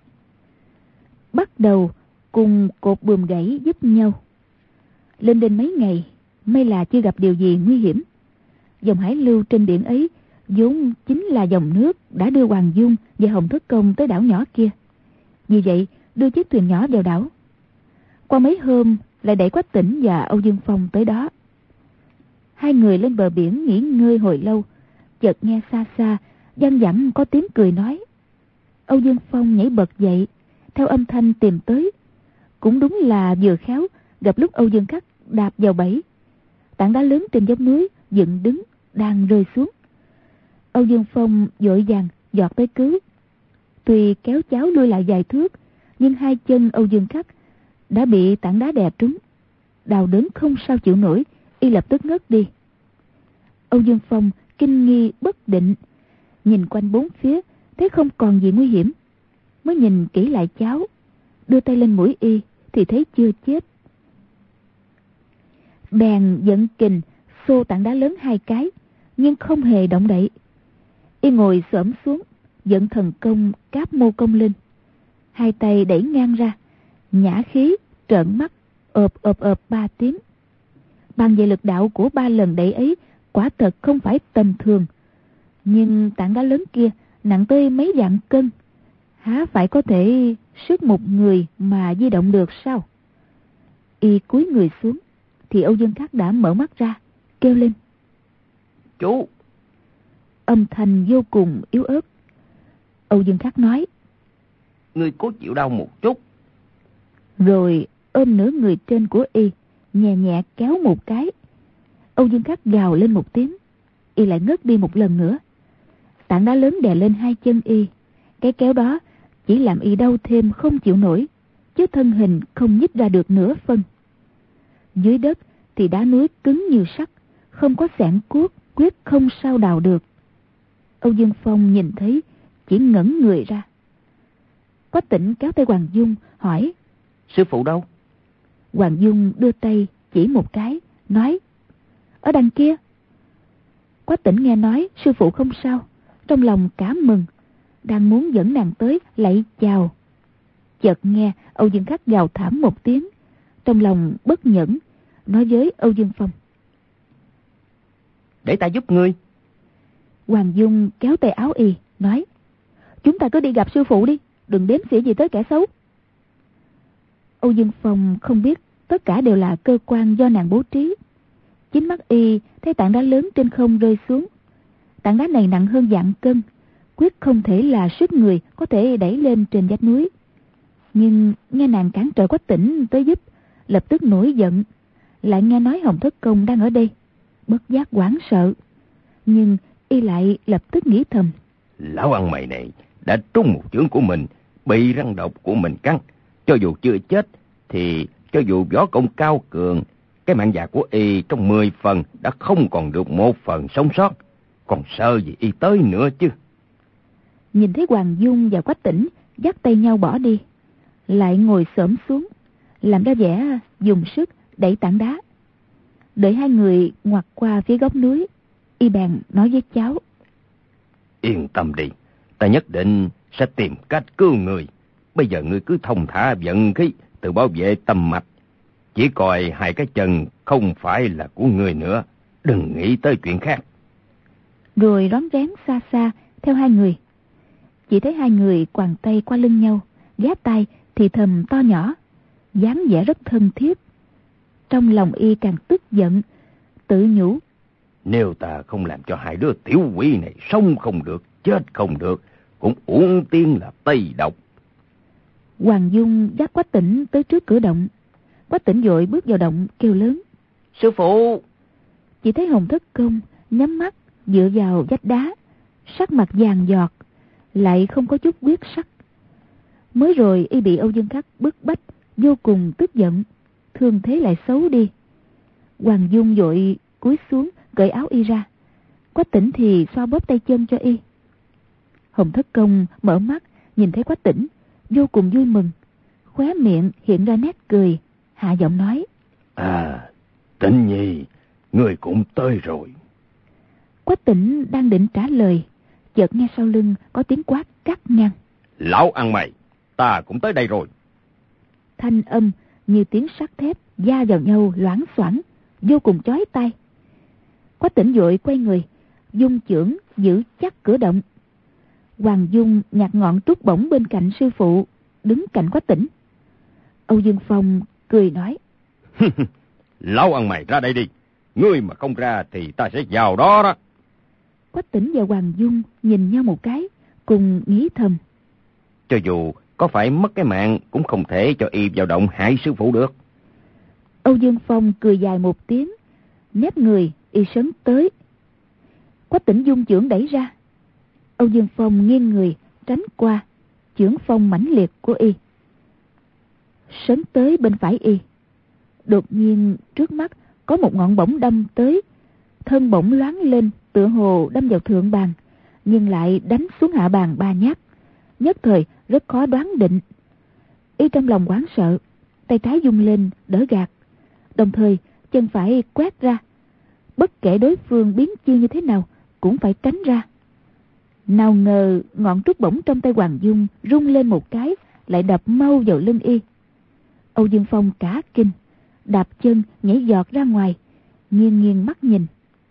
Bắt đầu cùng cột buồm gãy giúp nhau. Lên đến mấy ngày, may là chưa gặp điều gì nguy hiểm. Dòng hải lưu trên biển ấy vốn chính là dòng nước đã đưa Hoàng Dung và Hồng Thất Công tới đảo nhỏ kia. Vì vậy đưa chiếc thuyền nhỏ vào đảo. Qua mấy hôm lại đẩy Quách Tĩnh và Âu Dương Phong tới đó. Hai người lên bờ biển nghỉ ngơi hồi lâu, chợt nghe xa xa văng vẳng có tiếng cười nói. Âu Dương Phong nhảy bật dậy, theo âm thanh tìm tới. Cũng đúng là vừa khéo gặp lúc Âu Dương Khắc đạp vào bẫy. Tảng đá lớn trên dốc núi dựng đứng đang rơi xuống. Âu Dương Phong vội vàng giọt tới cứu. Tuy kéo cháu lui lại vài thước, nhưng hai chân Âu Dương Khắc đã bị tảng đá đè trúng, đau đớn không sao chịu nổi, y lập tức ngất đi. Âu Dương Phong kinh nghi bất định, nhìn quanh bốn phía thấy không còn gì nguy hiểm, mới nhìn kỹ lại cháu, đưa tay lên mũi y thì thấy chưa chết. Bèn dẫn kình xô tảng đá lớn hai cái, nhưng không hề động đậy. Y ngồi xổm xuống, dẫn thần công Cáp Mô Công lên, hai tay đẩy ngang ra, nhã khí trợn mắt ộp ộp ộp ba tiếng. Bằng về lực đạo của ba lần đẩy ấy quả thật không phải tầm thường, nhưng tảng đá lớn kia nặng tới mấy vạn cân, há phải có thể sức một người mà di động được sao? Y cúi người xuống thì Âu Dương Khắc đã mở mắt ra, kêu lên: Chú! Âm thanh vô cùng yếu ớt. Âu Dương Khắc nói: Ngươi cố chịu đau một chút. Rồi ôm nửa người trên của y, nhẹ nhẹ kéo một cái. Âu Dương Khắc gào lên một tiếng, y lại ngất đi một lần nữa. Tảng đá lớn đè lên hai chân y, cái kéo đó chỉ làm y đau thêm không chịu nổi, chứ thân hình không nhích ra được nửa phân. Dưới đất thì đá núi cứng như sắt, không có xẻng cuốc, quyết không sao đào được. Âu Dương Phong nhìn thấy chỉ ngẩn người ra. Quách Tĩnh kéo tay Hoàng Dung hỏi: Sư phụ đâu? Hoàng Dung đưa tay chỉ một cái, nói: Ở đằng kia. Quách Tĩnh nghe nói sư phụ không sao, trong lòng cảm mừng, đang muốn dẫn nàng tới lạy chào. Chợt nghe Âu Dương Khắc gào thảm một tiếng, trong lòng bất nhẫn, nói với Âu Dương Phong: Để ta giúp ngươi. Hoàng Dung kéo tay áo y, nói: Chúng ta cứ đi gặp sư phụ đi, đừng đếm xỉa gì tới kẻ xấu. Âu Dương Phong không biết tất cả đều là cơ quan do nàng bố trí. Chính mắt y thấy tảng đá lớn trên không rơi xuống. Tảng đá này nặng hơn vạn cân, quyết không thể là sức người có thể đẩy lên trên vách núi. Nhưng nghe nàng cản trở Quách Tĩnh tới giúp, lập tức nổi giận. Lại nghe nói Hồng Thất Công đang ở đây, bất giác hoảng sợ. Nhưng y lại lập tức nghĩ thầm: Lão ăn mày này đã trúng một chưởng của mình, bị răng độc của mình cắn. Cho dù chưa chết, thì cho dù võ công cao cường, cái mạng già của y trong mười phần đã không còn được một phần sống sót. Còn sợ gì y tới nữa chứ? Nhìn thấy Hoàng Dung và Quách Tĩnh dắt tay nhau bỏ đi, lại ngồi xổm xuống, làm ra vẻ dùng sức đẩy tảng đá. Đợi hai người ngoặt qua phía góc núi, y bèn nói với cháu: Yên tâm đi, ta nhất định sẽ tìm cách cứu người. Bây giờ ngươi cứ thông thả vận khí, tự bảo vệ tâm mạch. Chỉ coi hai cái chân không phải là của ngươi nữa, đừng nghĩ tới chuyện khác. Rồi rón rén xa xa theo hai người. Chỉ thấy hai người quàng tay qua lưng nhau, ghé tay thì thầm to nhỏ, dáng vẻ rất thân thiết. Trong lòng y càng tức giận, tự nhủ: nếu ta không làm cho hai đứa tiểu quỷ này sống không được, chết không được, cũng uổng tiếng là Tây Độc. Hoàng Dung dắt Quách Tĩnh tới trước cửa động. Quách Tĩnh vội bước vào động kêu lớn: sư phụ! Chỉ thấy Hồng Thất Công nhắm mắt dựa vào vách đá, sắc mặt vàng giọt, lại không có chút quyết sắc. Mới rồi y bị Âu Dương Khắc bức bách, vô cùng tức giận, thương thế lại xấu đi. Hoàng Dung vội cúi xuống cởi áo y ra, Quách Tĩnh thì xoa bóp tay chân cho y. Hồng Thất Công mở mắt nhìn thấy Quách Tĩnh, vô cùng vui mừng, khóe miệng hiện ra nét cười, hạ giọng nói: à, Tĩnh nhi, người cũng tới rồi. Quách Tĩnh đang định trả lời, chợt nghe sau lưng có tiếng quát cắt ngang: lão ăn mày, ta cũng tới đây rồi. Thanh âm như tiếng sắt thép va vào nhau loảng xoảng, vô cùng chói tai. Quách Tĩnh vội quay người, dung chưởng giữ chắc cửa động. Hoàng Dung nhặt ngọn trúc bổng bên cạnh sư phụ, đứng cạnh Quách Tĩnh. Âu Dương Phong cười nói: lão ăn mày ra đây đi, ngươi mà không ra thì ta sẽ vào đó đó. Quách Tĩnh và Hoàng Dung nhìn nhau một cái, cùng nghĩ thầm: cho dù có phải mất cái mạng cũng không thể cho y vào động hại sư phụ được. Âu Dương Phong cười dài một tiếng, nép người y sấn tới. Quách Tĩnh dung chưởng đẩy ra, Âu Dương Phong nghiêng người tránh qua chưởng phong mãnh liệt của y, sấn tới bên phải y. Đột nhiên trước mắt có một ngọn bổng đâm tới, thân bổng loáng lên tựa hồ đâm vào thượng bàn, nhưng lại đánh xuống hạ bàn ba nhát, nhất thời rất khó đoán định. Y trong lòng hoảng sợ, tay trái vung lên đỡ gạt, đồng thời chân phải quét ra, bất kể đối phương biến chiêu như thế nào cũng phải tránh ra. Nào ngờ ngọn trúc bổng trong tay Hoàng Dung rung lên một cái, lại đập mau vào lưng y. Âu Dương Phong cả kinh, đạp chân nhảy giọt ra ngoài, nghiêng nghiêng mắt nhìn.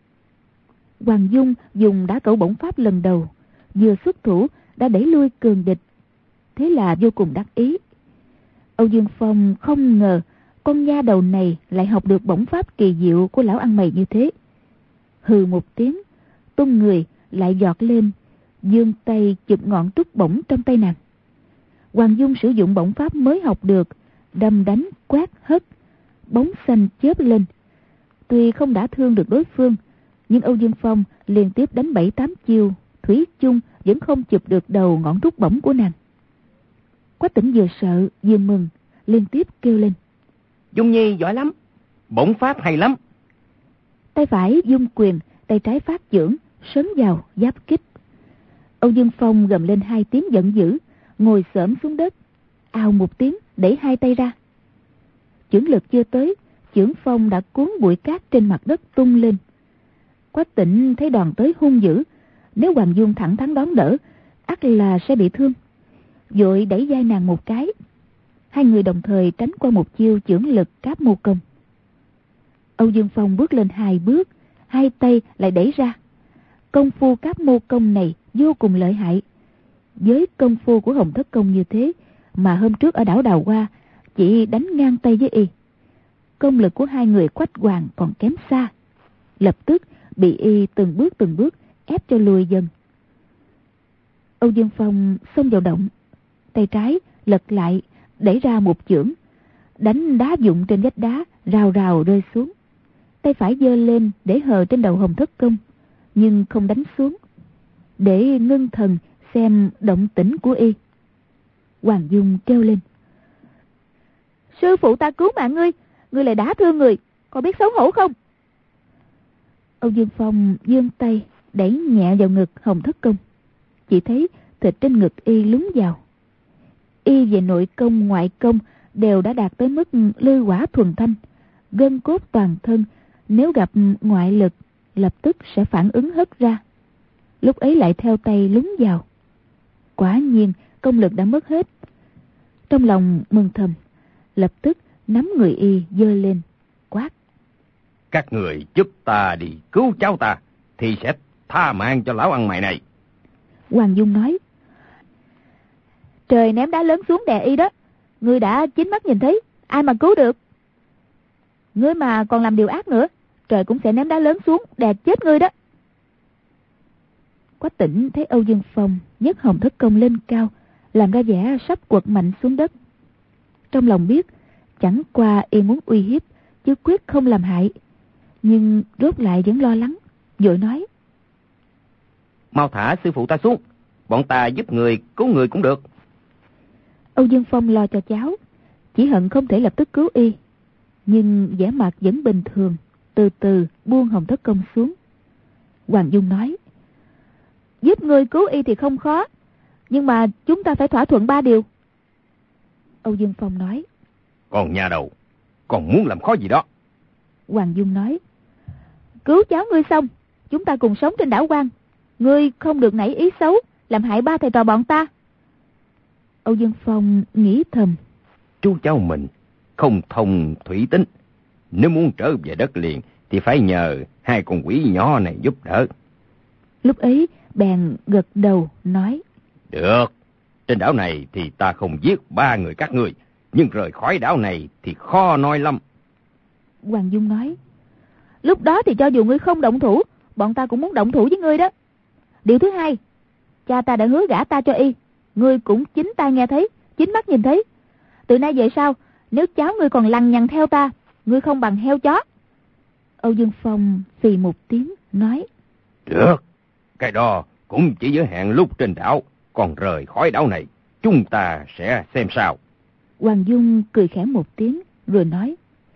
Hoàng Dung dùng đá cẩu bổng pháp lần đầu, vừa xuất thủ đã đẩy lui cường địch, thế là vô cùng đắc ý. Âu Dương Phong không ngờ con nha đầu này lại học được bổng pháp kỳ diệu của lão ăn mày như thế. Hừ một tiếng, tung người lại giọt lên, giương tay chụp ngọn trúc bổng trong tay nàng. Hoàng Dung sử dụng bổng pháp mới học được, đâm đánh quét hất, bóng xanh chớp lên. Tuy không đã thương được đối phương, nhưng Âu Dương Phong liên tiếp đánh bảy tám chiêu, thủy chung vẫn không chụp được đầu ngọn trúc bổng của nàng. Quách Tĩnh vừa sợ vừa mừng, liên tiếp kêu lên: Dung Nhi giỏi lắm, bổng pháp hay lắm. Tay phải dung quyền, tay trái phát chưởng, sấn vào giáp kích. Âu Dương Phong gầm lên hai tiếng giận dữ, ngồi xổm xuống đất, ào một tiếng đẩy hai tay ra. Chưởng lực chưa tới, chưởng phong đã cuốn bụi cát trên mặt đất tung lên. Quách Tĩnh thấy đòn tới hung dữ, nếu Hoàng Dung thẳng thắn đón đỡ, ắt là sẽ bị thương, vội đẩy vai nàng một cái. Hai người đồng thời tránh qua một chiêu chưởng lực Cáp Mô Công. Âu Dương Phong bước lên hai bước, hai tay lại đẩy ra. Công phu Cáp Mô Công này vô cùng lợi hại. Với công phu của Hồng Thất Công như thế mà hôm trước ở đảo Đào Hoa chỉ đánh ngang tay với y. Công lực của hai người Quách Hoàng còn kém xa, lập tức bị y từng bước từng bước ép cho lùi dần. Âu Dương Phong xông vào động, tay trái lật lại đẩy ra một chưởng, đánh đá vụn trên vách đá rào rào rơi xuống. Tay phải giơ lên để hờ trên đầu Hồng Thất Công, nhưng không đánh xuống, để ngưng thần xem động tĩnh của y. Hoàng Dung kêu lên: Sư phụ ta cứu mạng ngươi, ngươi lại đá thương người, còn biết xấu hổ không? Âu Dương Phong giương tay đẩy nhẹ vào ngực Hồng Thất Công, chỉ thấy thịt trên ngực y lún vào. Y về nội công ngoại công đều đã đạt tới mức lư hỏa thuần thanh, gân cốt toàn thân nếu gặp ngoại lực lập tức sẽ phản ứng hất ra, lúc ấy lại theo tay lún vào. Quả nhiên công lực đã mất hết. Trong lòng mừng thầm, lập tức nắm người y giơ lên, quát: Các người giúp ta đi cứu cháu ta, thì sẽ tha mạng cho lão ăn mày này. Hoàng Dung nói: Trời ném đá lớn xuống đè y đó, ngươi đã chính mắt nhìn thấy, ai mà cứu được. Ngươi mà còn làm điều ác nữa, trời cũng sẽ ném đá lớn xuống đè chết ngươi đó. Quách Tĩnh thấy Âu Dương Phong nhấc Hồng Thất Công lên cao, làm ra vẻ sắp quật mạnh xuống đất. Trong lòng biết chẳng qua y muốn uy hiếp, chứ quyết không làm hại, nhưng rốt lại vẫn lo lắng, vội nói: Mau thả sư phụ ta xuống, bọn ta giúp người cứu người cũng được. Âu Dương Phong lo cho cháu, chỉ hận không thể lập tức cứu y, nhưng vẻ mặt vẫn bình thường, từ từ buông Hồng Thất Công xuống. Hoàng Dung nói: Giúp người cứu y thì không khó, nhưng mà chúng ta phải thỏa thuận ba điều. Âu Dương Phong nói: Còn nhà đầu, còn muốn làm khó gì đó? Hoàng Dung nói: Cứu cháu ngươi xong, chúng ta cùng sống trên đảo Quan. Ngươi không được nảy ý xấu, làm hại ba thầy trò bọn ta. Âu Dương Phong nghĩ thầm: Chú cháu mình không thông thủy tính, nếu muốn trở về đất liền thì phải nhờ hai con quỷ nhỏ này giúp đỡ. Lúc ấy bèn gật đầu nói: Được, trên đảo này thì ta không giết ba người các ngươi, nhưng rời khỏi đảo này thì khó nói lắm. Hoàng Dung nói: Lúc đó thì cho dù ngươi không động thủ, bọn ta cũng muốn động thủ với ngươi đó. Điều thứ hai, cha ta đã hứa gả ta cho y, ngươi cũng chính tai nghe thấy, chính mắt nhìn thấy. Từ nay về sau, nếu cháu ngươi còn lằng nhằng theo ta, ngươi không bằng heo chó. Âu Dương Phong phì một tiếng nói: Được, cái đó cũng chỉ giới hạn lúc trên đảo, còn rời khỏi đảo này chúng ta sẽ xem sao. Hoàng Dung cười khẽ một tiếng rồi nói: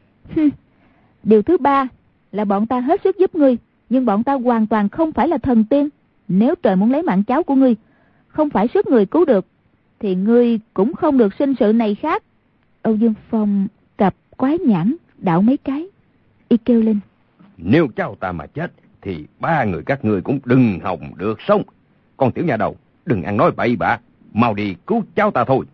Điều thứ ba là bọn ta hết sức giúp ngươi, nhưng bọn ta hoàn toàn không phải là thần tiên. Nếu trời muốn lấy mạng cháu của ngươi, không phải sức người cứu được, thì ngươi cũng không được sinh sự này khác. Âu Dương Phong cặp quái nhãn đảo mấy cái, y kêu lên: Nếu cháu ta mà chết thì ba người các ngươi cũng đừng hòng được sống. Còn tiểu nhà đầu, đừng ăn nói bậy bạ, mau đi cứu cháu ta thôi.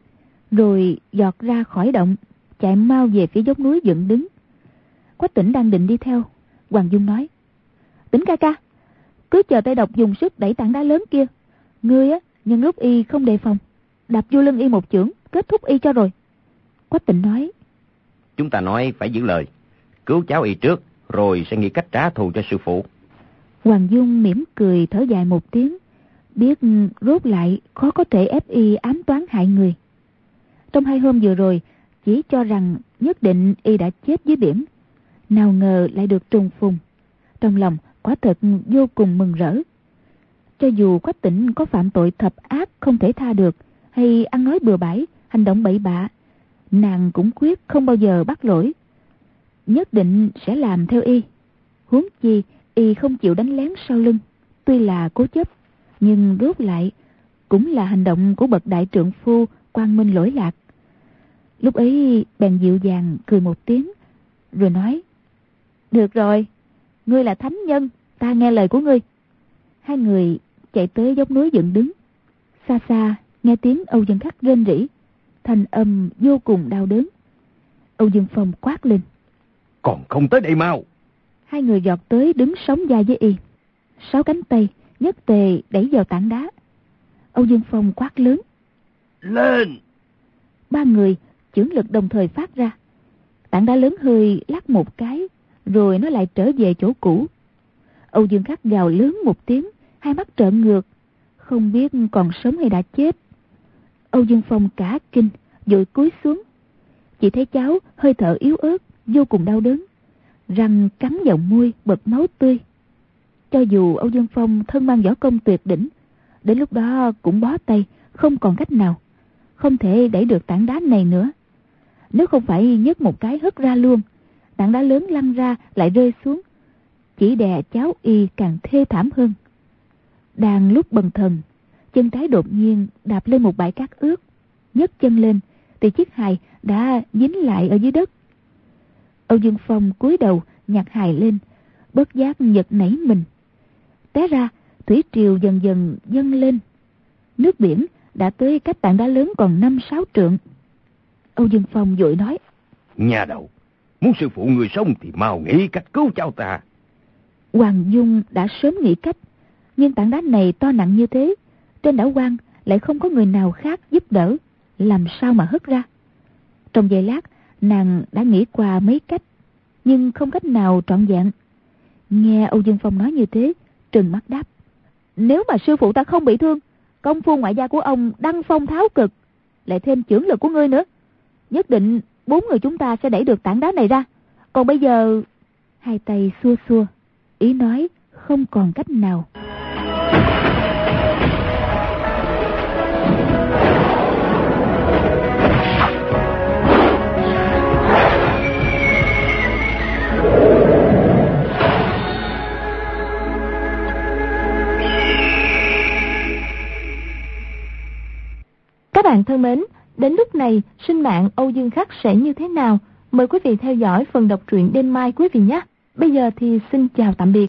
Rồi giọt ra khỏi động, chạy mau về phía dốc núi dựng đứng. Quách Tĩnh đang định đi theo. Hoàng Dung nói: Tĩnh ca ca, cứ chờ Tây Độc dùng sức đẩy tảng đá lớn kia. Ngươi á, nhân lúc y không đề phòng, đạp vô lưng y một chưởng, kết thúc y cho rồi. Quách Tĩnh nói: Chúng ta nói phải giữ lời, cứu cháu y trước, rồi sẽ nghĩ cách trả thù cho sư phụ. Hoàng Dung mỉm cười thở dài một tiếng, biết rốt lại khó có thể ép y ám toán hại người. Trong hai hôm vừa rồi, chỉ cho rằng nhất định y đã chết dưới biển, nào ngờ lại được trùng phùng. Trong lòng quả thật vô cùng mừng rỡ. Cho dù Quách Tĩnh có phạm tội thập ác không thể tha được, hay ăn nói bừa bãi, hành động bậy bạ, nàng cũng quyết không bao giờ bắt lỗi, nhất định sẽ làm theo y. Huống chi y không chịu đánh lén sau lưng, tuy là cố chấp, nhưng rốt lại cũng là hành động của bậc đại trượng phu quang minh lỗi lạc. Lúc ấy bèn dịu dàng cười một tiếng, rồi nói: Được rồi, ngươi là thánh nhân, ta nghe lời của ngươi. Hai người chạy tới dốc núi dựng đứng. Xa xa nghe tiếng Âu Dương Khắc rên rỉ, thanh âm vô cùng đau đớn. Âu Dương Phong quát lên: Còn không tới đây mau! Hai người giọt tới đứng sóng vai với y. Sáu cánh tay nhất tề đẩy vào tảng đá. Âu Dương Phong quát lớn: Lên! Ba người chưởng lực đồng thời phát ra. Tảng đá lớn hơi lắc một cái, rồi nó lại trở về chỗ cũ. Âu Dương Khắc gào lớn một tiếng, hai mắt trợn ngược, không biết còn sống hay đã chết. Âu Dương Phong cả kinh, vội cúi xuống. Chỉ thấy cháu hơi thở yếu ớt, vô cùng đau đớn, răng cắn vào môi, bật máu tươi. Cho dù Âu Dương Phong thân mang võ công tuyệt đỉnh, đến lúc đó cũng bó tay, không còn cách nào, không thể đẩy được tảng đá này nữa. Nếu không phải nhấc một cái hất ra luôn, tảng đá lớn lăn ra lại rơi xuống, chỉ đè cháu y càng thê thảm hơn. Đang lúc bần thần, chân trái đột nhiên đạp lên một bãi cát ướt, nhấc chân lên thì chiếc hài đã dính lại ở dưới đất. Âu Dương Phong cúi đầu nhặt hài lên, bất giác giật nảy mình. Té ra thủy triều dần dần dâng lên, nước biển đã tới cách tảng đá lớn còn năm sáu trượng. Âu Dương Phong vội nói: Nhà đầu, muốn sư phụ người sống thì mau nghĩ cách cứu cháu ta. Hoàng Dung đã sớm nghĩ cách, nhưng tảng đá này to nặng như thế, trên đảo Quan lại không có người nào khác giúp đỡ, làm sao mà hất ra. Trong giây lát, nàng đã nghĩ qua mấy cách, nhưng không cách nào trọn vẹn. Nghe Âu Dương Phong nói như thế, trừng mắt đáp: Nếu mà sư phụ ta không bị thương, công phu ngoại gia của ông đăng phong tháo cực, lại thêm chưởng lực của ngươi nữa, nhất định bốn người chúng ta sẽ đẩy được tảng đá này ra. Còn bây giờ... Hai tay xua xua, ý nói không còn cách nào. Các bạn thân mến, đến lúc này sinh mạng Âu Dương Khắc sẽ như thế nào? Mời quý vị theo dõi phần đọc truyện đêm mai quý vị nhé. Bây giờ thì xin chào tạm biệt.